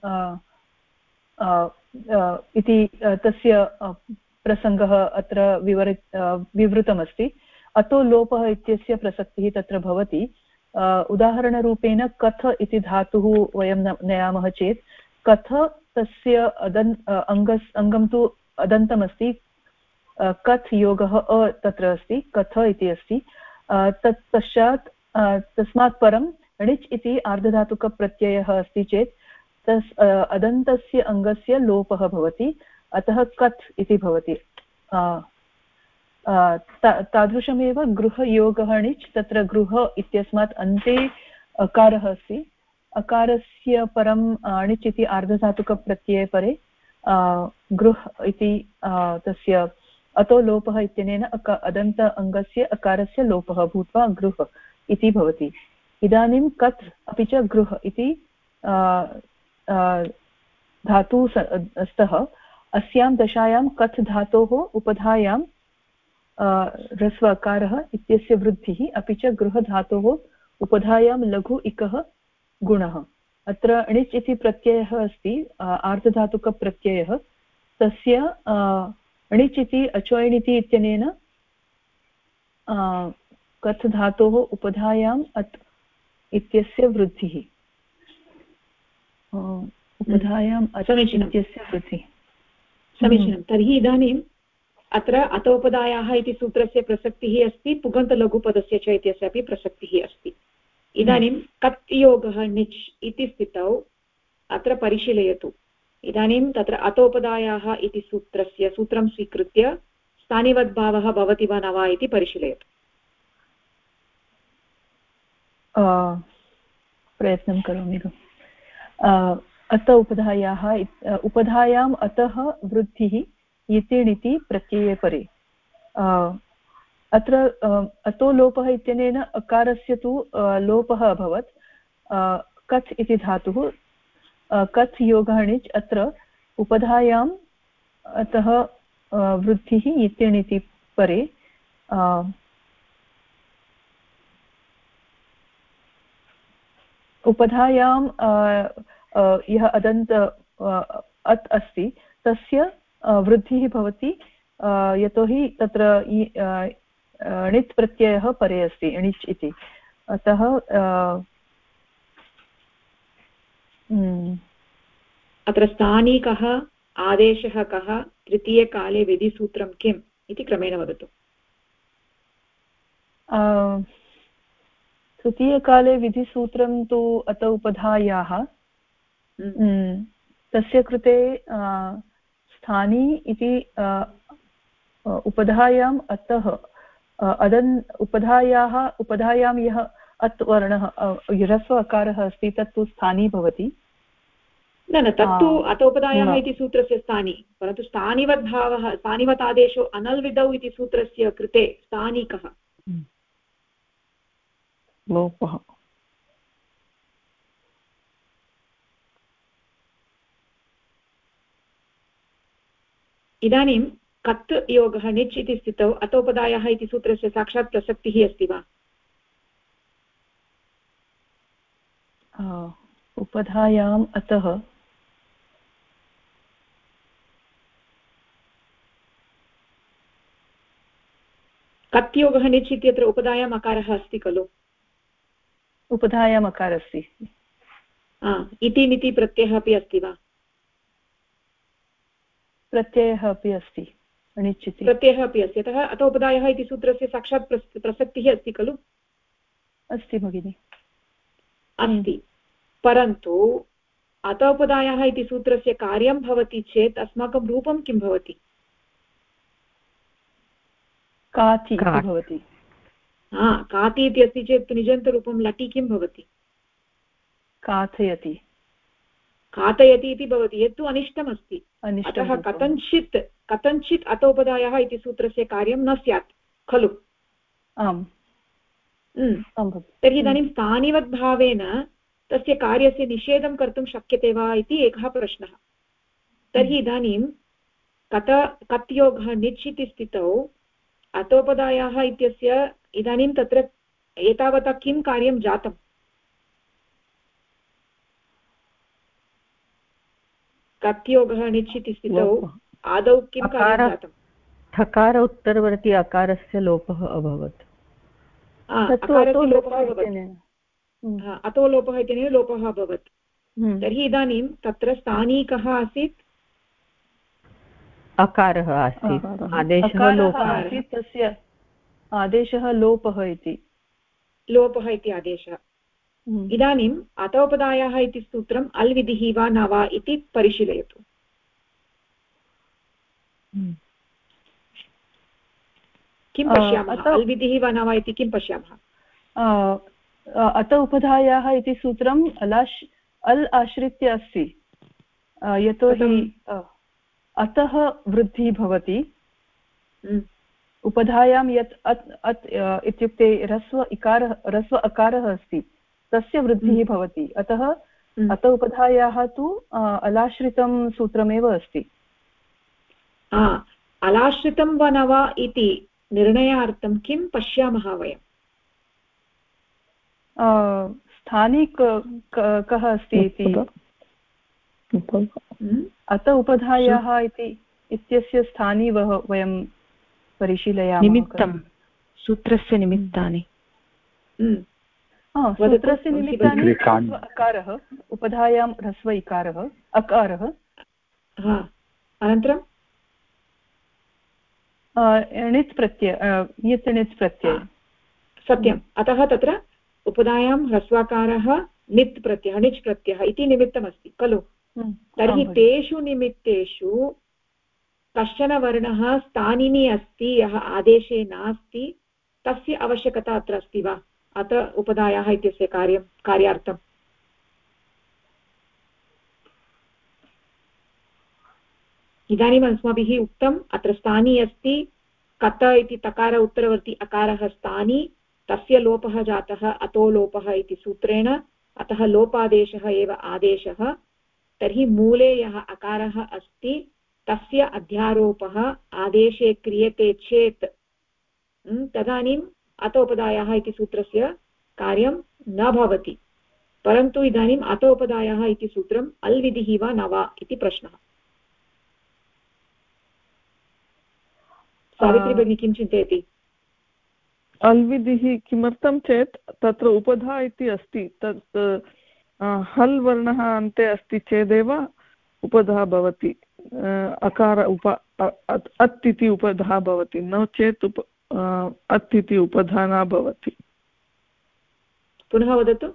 इति तस्य प्रसङ्गः अत्र विवृतमस्ति। अतो लोपः इत्यस्य प्रसक्तिः तत्र भवति। उदाहरणरूपेण कथ इति धातुः वयं नयामः चेत् कथ तस्य अङ्गं तु अदन्तमस्ति, कथ् योगः तत्र अस्ति, कथ इति अस्ति। तत् पश्चात् तस्मात् परं णिच् इति आर्धधातुकप्रत्ययः अस्ति चेत् अदन्तस्य अङ्गस्य लोपः भवति, अतः कथ् इति भवति। तादृशमेव गृहयोगः णिच्, तत्र गृह इत्यस्मात् अन्ते अकारः अस्ति, अकारस्य परं णिच् इति आर्धधातुकप्रत्यये परे गृह इति तस्य अतो लोपः इत्यनेन अदन्त अङ्गस्य अकारस्य लोपः भूत्वा गृह इति भवति। इदानीं कत् अपि च गृह इति धातु स्तः। अस्यां दशायां कथ् धातोः उपधायां ह्रस्व अकारः इत्यस्य वृद्धिः अपि च गृहधातोः उपधायां लघु इकः गुणः। अत्र णिच् इति प्रत्ययः अस्ति, आर्धधातुकप्रत्ययः। तस्य णिच् इति अचोय् इति इत्यनेन कथ् धातोः उपधायाम् अत् इत्यस्य वृद्धिः, उपधायाम् अत् इत्यस्य वृद्धिः। समीचीनं। तर्हि इदानीम् अत्र अतोपदायाः इति सूत्रस्य प्रसक्तिः अस्ति, पुगन्तलघुपदस्य च इत्यस्य अपि प्रसक्तिः अस्ति। इदानीं कत् योगः णिच् इति स्थितौ अत्र परिशीलयतु। इदानीं तत्र अतोपदायाः इति सूत्रं स्वीकृत्य स्थानिवद्भावः भवति वा न वा इति परिशीलयतु। प्रयत्नं करोमि। अत उपधायाम् अतः वृद्धिः इति प्रत्यये परे। अत्र अतो लोपः इत्यनेन अकारस्य तु लोपः अभवत्। कथ् इति धातुः, कथ् योगः णिच्, अत्र उपधायाम् अतः वृद्धिः इत्यनिति परे। उपधायां यः अदन्त अत् अस्ति तस्य वृद्धिः भवति, यतोहि तत्र णित् प्रत्ययः परे अस्ति, णिच् इति। अतः अत्र स्थानिकः आदेशः कः, तृतीयकाले विधिसूत्रं किम् इति क्रमेण वदतु। तृतीयकाले विधिसूत्रं तु अत उपधायाः, तस्य कृते स्थानी इति उपधायाम् अतः उपधायां यः अत् वर्णः ह्रस्व अकारः अस्ति तत्तु स्थानी भवति। न तत्तु अतोपदायाः इति सूत्रस्य स्थानी, परन्तु स्थानिवद्भावः, स्थानिवत् आदेशो अनल्विदौ इति सूत्रस्य कृते स्थानिकः लोपः। इदानीं कत् योगः णिच् इति स्थितौ अतोपदायाः इति सूत्रस्य साक्षात् प्रसक्तिः अस्ति वा? उपधायाम् अतः कत् योगः णिच् इत्यत्र उपधायाम् अकारः अस्ति खलु? उपधायाम् अकारः अस्ति। इति निति प्रत्ययः अपि अस्ति वा? प्रत्ययः अपि अस्ति, णिच् इति प्रत्ययः अपि अस्ति। अतः अतोपदायः इति सूत्रस्य साक्षात् प्रसक्तिः अस्ति खलु? अस्ति भगिनि, अस्ति। परन्तु अतोपदायः इति सूत्रस्य कार्यं भवति चेत् अस्माकं रूपं किं भवति? काति भवति। काति इति अस्ति चेत् निजन्तरूपं लटि किं भवति? काथयति, कातयति इति भवति, यत्तु अनिष्टमस्ति। अतः कथञ्चित् अतोपदायः इति सूत्रस्य कार्यं न स्यात् खलु? आम्। तर्हि इदानीं स्थानिवद्भावेन तस्य कार्यस्य निषेधं कर्तुं शक्यते वा इति एकः प्रश्नः। तर्हि इदानीं कत् योगः णिच् इति स्थितौ अतोपदायाः इत्यस्य इदानीं तत्र एतावता किं कार्यं जातम्? कत् योगः णिच् इति स्थितौ आदौ किं कार्यं जातम्? ठकार उत्तरवर्ती अकारस्य लोपः अभवत्। अतो लोपः इत्यनेन लोपः अभवत्। तर्हि इदानीं तत्र स्थानीकः आसीत्, अकारः आसीत्, आदेशः लोपः आसीत्, तस्य आदेशः लोपः इति आदेशः। इदानीम् अतोपदायाः इति सूत्रम् अल्विधिः वा न वा इति परिशीलयतु। किं पश्यामः? अल्विधिः वा न वा इति किं पश्यामः? अत उपधायाः इति सूत्रम् अल् आश्रित्य अस्ति, यतोहि अतः वृद्धिः भवति, उपधायां यत् अत् इत्युक्ते ह्रस्व अकारः अस्ति तस्य वृद्धिः भवति, अतः अत उपधायाः तु अलाश्रितं सूत्रमेव अस्ति। अलाश्रितं वा न वा इति निर्णयार्थं किं पश्यामः वयं? स्थाने कः अस्ति इति, अत उपधायाः इत्यस्य स्थाने वयं परिशीलयामः। निमित्तं, सूत्रस्य निमित्तानि, सूत्रस्य निमित्तानि अकारः, उपधायां ह्रस्व इकारः अकारः, अनन्तरं णित् प्रत्यय, यत् णित् प्रत्यय। सत्यम्, अतः तत्र उपधायां ह्रस्वाकारः णित् प्रत्ययः, णिच् प्रत्ययः इति निमित्तमस्ति खलु। तर्हि तेषु निमित्तेषु कश्चन वर्णः स्थानिनी अस्ति, यः आदेशे नास्ति, तस्य आवश्यकता अत्र अस्ति वा अत उपधायाः इत्यस्य कार्यार्थम्? इदानीम् अस्माभिः उक्तम् अत्र स्थानी अस्ति, कत इति तकार उत्तरवर्ती अकारः स्थानी, तस्य लोपः जातः अतो लोपः इति सूत्रेण, अतः लोपादेशः एव आदेशः। तर्हि मूले यः अकारः अस्ति तस्य अध्यारोपः आदेशे क्रियते चेत् तदानीम् अतोपदायाः इति सूत्रस्य कार्यं न भवति। परन्तु इदानीम् अतोपदायाः इति सूत्रम् अल्विधिः वा न वा इति प्रश्नः। सावित्री भगिनी किं चिन्तयति? अल्विधिः किमर्थं चेत् तत्र उपधा इति अस्ति, तत् हल् वर्णः अन्ते अस्ति चेदेव उपधा भवति, अकार अत् इति उपधा भवति, नो चेत् अत् इति उपधा न भवति। पुनः वदतु।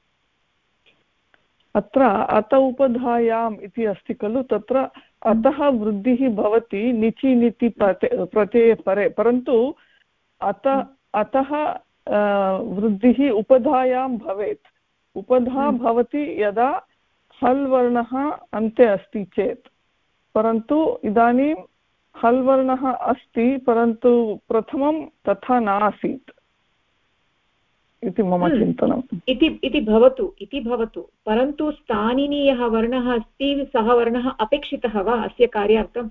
अत्र अत उपधायाम् इति अस्ति खलु, तत्र अतः वृद्धिः भवति निचि निति प्रत्यये परे, परन्तु अतः वृद्धिः उपधायां भवेत्। उपधा भवति यदा हल् वर्णः अन्ते अस्ति चेत्, परन्तु इदानीं हल् वर्णः अस्ति परन्तु प्रथमं तथा नासीत् इति मम चिन्तनम्। इति भवतु, परन्तु स्थानिनी यः वर्णः अस्ति सः वर्णः अपेक्षितः वा अस्य कार्यार्थम्?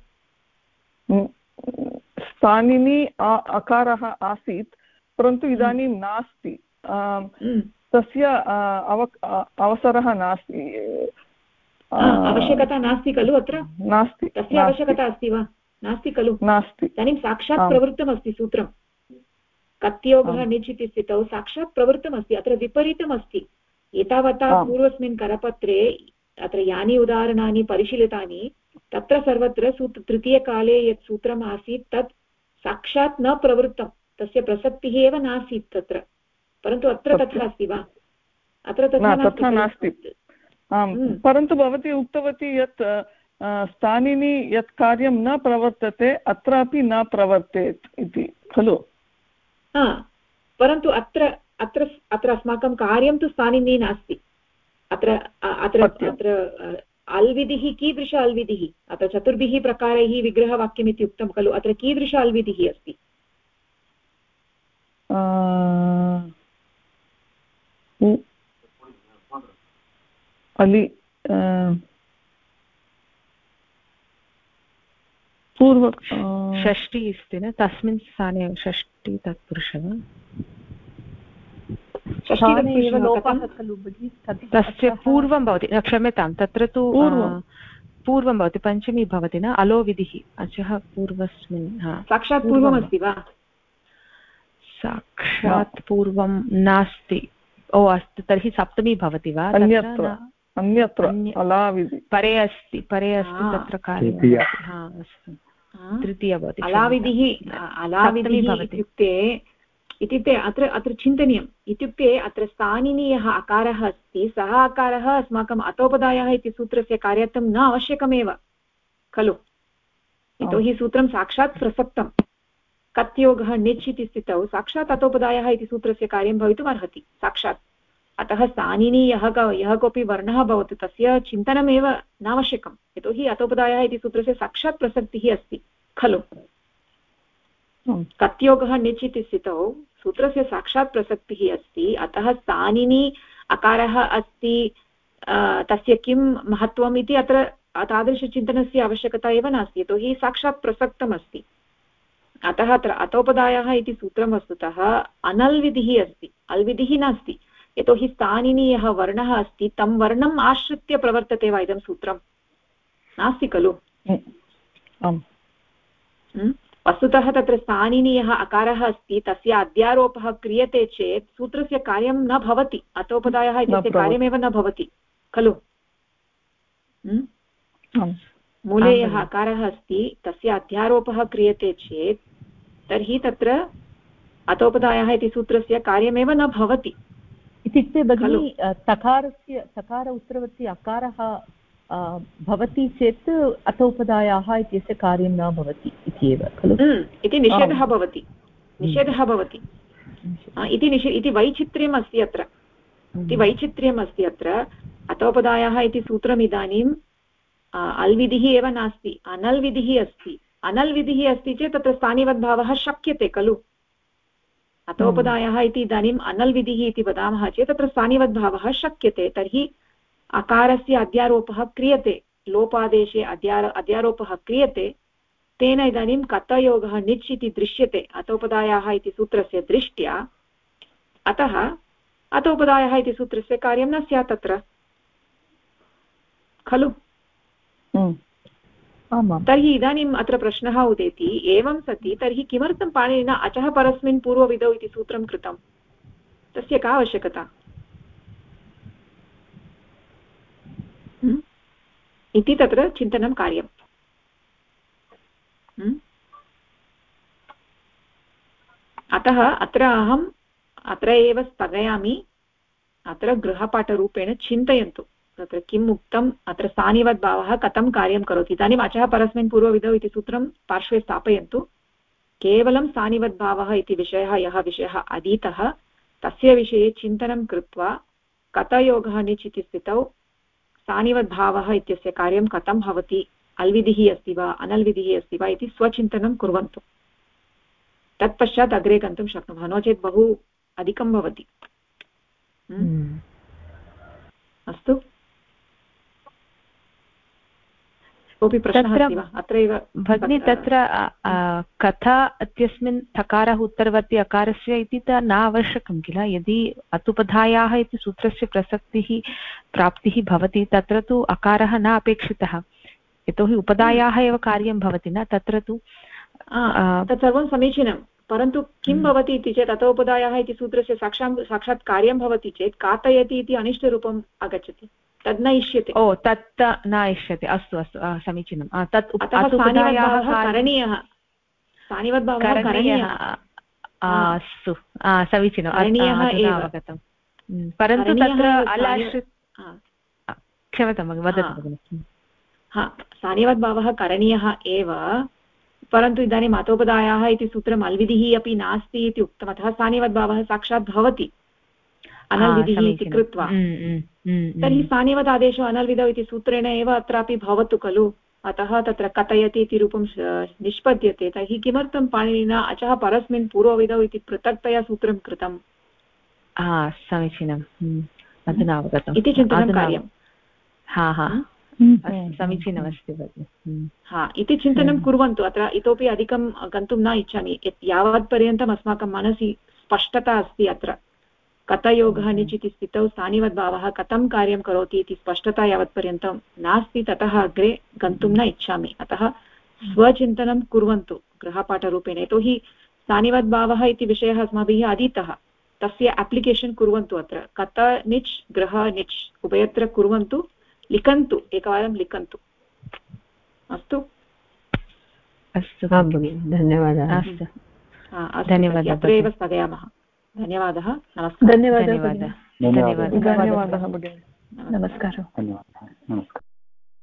स्थानिनी अकारः आसीत् परन्तु इदानीं नास्ति, तस्य अवसरः नास्ति, आवश्यकता नास्ति खलु अत्र? नास्ति। तस्य आवश्यकता अस्ति वा? नास्ति खलु। नास्ति। इदानीं साक्षात् प्रवृत्तमस्ति सूत्रं, कत्योगः णिच् इति स्थितौ साक्षात् प्रवृत्तमस्ति, अत्र विपरीतमस्ति। एतावता पूर्वस्मिन् करपत्रे अत्र यानि उदाहरणानि परिशीलितानि तत्र सर्वत्र तृतीयकाले यत् सूत्रम् आसीत् तत् साक्षात् न प्रवृत्तं, तस्य प्रसक्तिः एव नासीत् तत्र, परन्तु अत्र तथा अस्ति वा? अत्र तथा नास्ति। परन्तु भवती उक्तवती यत् स्थानिनी यत् कार्यं न प्रवर्तते अत्रापि न प्रवर्तेत् इति खलु? परन्तु अत्र अस्माकं कार्यं तु स्थानिनी नास्ति। अत्र अल्विधिः कीदृश अल्विधिः? अत्र चतुर्भिः प्रकारैः विग्रहवाक्यम् इति उक्तं खलु, अत्र कीदृश अल्विधिः अस्ति? अलि पूर्व षष्ठी अस्ति न, तस्मिन् स्थाने षष्ठी तत्पुरुषः तस्य पूर्वं भवति, क्षम्यतां, तत्र तु पूर्वं भवति, पञ्चमी भवति न, अलो विधिः अचः पूर्वस्मिन्। साक्षात् पूर्वमस्ति वा? साक्षात् पूर्वं नास्ति। ओ अस्तु, तर्हि सप्तमी भवति वा? अन्यत्र परे अस्ति तत्र कार्यम्। अस्तु, तृतीया भवति। अलाविधिः इत्युक्ते अत्र चिन्तनीयम्, इत्युक्ते अत्र स्थानिनी यः अकारः अस्ति सः अकारः अस्माकम् अतोपदायः इति सूत्रस्य कार्यार्थं न आवश्यकमेव खलु, यतोहि सूत्रं साक्षात् प्रसक्तं। कत्योगः णिच् इति स्थितौ साक्षात् अतोपदायः इति सूत्रस्य कार्यं भवितुम् अर्हति साक्षात्। अतः स्थानिनी यः कोऽपि वर्णः भवतु तस्य चिन्तनमेव नावश्यकं, यतोहि अतोपदायः इति सूत्रस्य साक्षात् प्रसक्तिः अस्ति खलु। कत्योगः निच् इति स्थितौ सूत्रस्य साक्षात् प्रसक्तिः अस्ति, अतः स्थानिनी अकारः अस्ति, तस्य किं महत्त्वम् इति अत्र तादृशचिन्तनस्य आवश्यकता एव नास्ति, यतोहि साक्षात् प्रसक्तमस्ति। अतः अत्र अतोपदायः इति सूत्रं वस्तुतः अनल्विधिः अस्ति, अल्विधिः नास्ति, यतोहि स्थानिनी यः वर्णः अस्ति तं वर्णम् आश्रित्य प्रवर्तते वा इदं सूत्रं, नास्ति खलु। वस्तुतः तत्र स्थानिनी यः अकारः अस्ति तस्य अध्यारोपः क्रियते चेत् सूत्रस्य कार्यं न भवति, अतोपदायः इत्यस्य कार्यमेव न भवति खलु। मूले यः अकारः अस्ति तस्य अध्यारोपः क्रियते चेत् तर्हि तत्र अतोपदायः इति सूत्रस्य कार्यमेव न भवति। इत्युक्ते भगिनी तकार उत्तरवर्ति अकारः भवति चेत् अतोपदायाः इत्यस्य कार्यं न भवति इति एव खलु। इति निषेधः भवति, निषेधः भवति इति वैचित्र्यम् अस्ति अत्र, इति वैचित्र्यम् अस्ति अत्र। अतोपदायः इति सूत्रम् इदानीम् अल्विधिः एव नास्ति, अनल्विधिः अस्ति। अनल्विधिः अस्ति चेत् तत्र स्थानिवद्भावः शक्यते खलु। अतोपदायः इति इदानीम् अनल्विधिः इति वदामः चेत् तत्र स्थानिवद्भावः शक्यते, तर्हि अकारस्य अध्यारोपः क्रियते, लोपादेशे अध्यारोपः क्रियते, तेन इदानीं कतयोगः निच् इति दृश्यते अतोपदायः इति सूत्रस्य दृष्ट्या। अतः अतोपदायः इति सूत्रस्य कार्यं न स्यात् तत्र खलु। तर्हि इदानीम् अत्र प्रश्नः उदेति, एवं सति तर्हि किमर्थं पाणिनिना अचः परस्मिन् पूर्वविधौ इति सूत्रं कृतं, तस्य का आवश्यकता इति तत्र चिन्तनं कार्यम्। अतः अत्र एव स्थगयामि, अत्र गृहपाठरूपेण चिन्तयन्तु तत्र किम् उक्तम्, अत्र स्थानिवद्भावः कथं कार्यं करोति। इदानीम् अचः परस्मिन् पूर्वविधौ इति सूत्रं पार्श्वे स्थापयन्तु, केवलं स्थानिवद्भावः इति विषयः, यः विषयः अधीतः तस्य विषये चिन्तनं कृत्वा कतयोगः निच् इति स्थितौ स्थानिवद्भावः इत्यस्य कार्यं कथं भवति, अल्विधिः अस्ति वा अनल्विधिः अस्ति वा इति स्वचिन्तनं कुर्वन्तु। तत्पश्चात् अग्रे गन्तुं शक्नुमः, नो चेत् बहु अधिकं भवति। अस्तु, कोऽपि प्रश्नः अस्ति वा अत्रैव भगिनी? तत्र कथा इत्यस्मिन् थकारः उत्तरवर्ति अकारस्य इति न आवश्यकं किल। यदि अतुपधायाः इति सूत्रस्य प्रसक्तिः प्राप्तिः भवति तत्र तु अकारः न अपेक्षितः, यतोहि उपधायाः एव कार्यं भवति न तत्र तु। तत् सर्वं समीचीनं, परन्तु किं भवति इति चेत् अतोपधायाः इति सूत्रस्य साक्षात् कार्यं भवति चेत् कातयति इति अनिष्टरूपम् आगच्छति, तद् न इष्यते। ओ तत् न इष्यते, अस्तु अस्तु समीचीनं। तत् करणीयः, स्थानिवद्भावः करणीयः, अस्तु समीचीनम्, अवगतं। परन्तु तत्र अलाश्रित, क्षम्यतां वदतु भगिनि। स्थानिवद्भावः करणीयः एव, परन्तु इदानीम् अतोपदायाः इति सूत्रम् अल्विधिः अपि नास्ति इति उक्तम्, अतः स्थानिवद्भावः साक्षात् भवति अनल्विधिः इति कृत्वा। तर्हि स्थानिवद् आदेशो अनल्विधौ इति सूत्रेण एव अत्रापि भवतु खलु, अतः तत्र कथयति इति रूपं निष्पद्यते। तर्हि किमर्थं पाणिनिना अचः परस्मिन् पूर्वविधौ इति पृथक्तया सूत्रं कृतम्? समीचीनम्, अधुना अवगतम् इति चिन्तनं कार्यम्। समीचीनमस्ति भगिनि। इति चिन्तनं कुर्वन्तु। अत्र इतोपि अधिकं गन्तुं न इच्छामि, यावत्पर्यन्तम् अस्माकं मनसि स्पष्टता अस्ति अत्र कतयोगः निच् इति स्थितौ स्थानिवद्भावः कथं कार्यं करोति इति स्पष्टता यावत्पर्यन्तं नास्ति, ततः अग्रे गन्तुं न इच्छामि। अतः स्वचिन्तनं कुर्वन्तु गृहपाठरूपेण, यतोहि स्थानिवद्भावः इति विषयः अस्माभिः अधीतः, तस्य एप्लिकेशन् कुर्वन्तु। अत्र कत निच् गृह निच् उभयत्र कुर्वन्तु, लिखन्तु, एकवारं लिखन्तु। अस्तु अस्तु भगिनि, धन्यवादः। धन्यवादः, अत्र एव स्थगयामः। धन्यवादः, नमस्कारः। धन्यवादः, धन्यवादः भगिनि, नमस्कारः। धन्यवादः, नमस्कारः।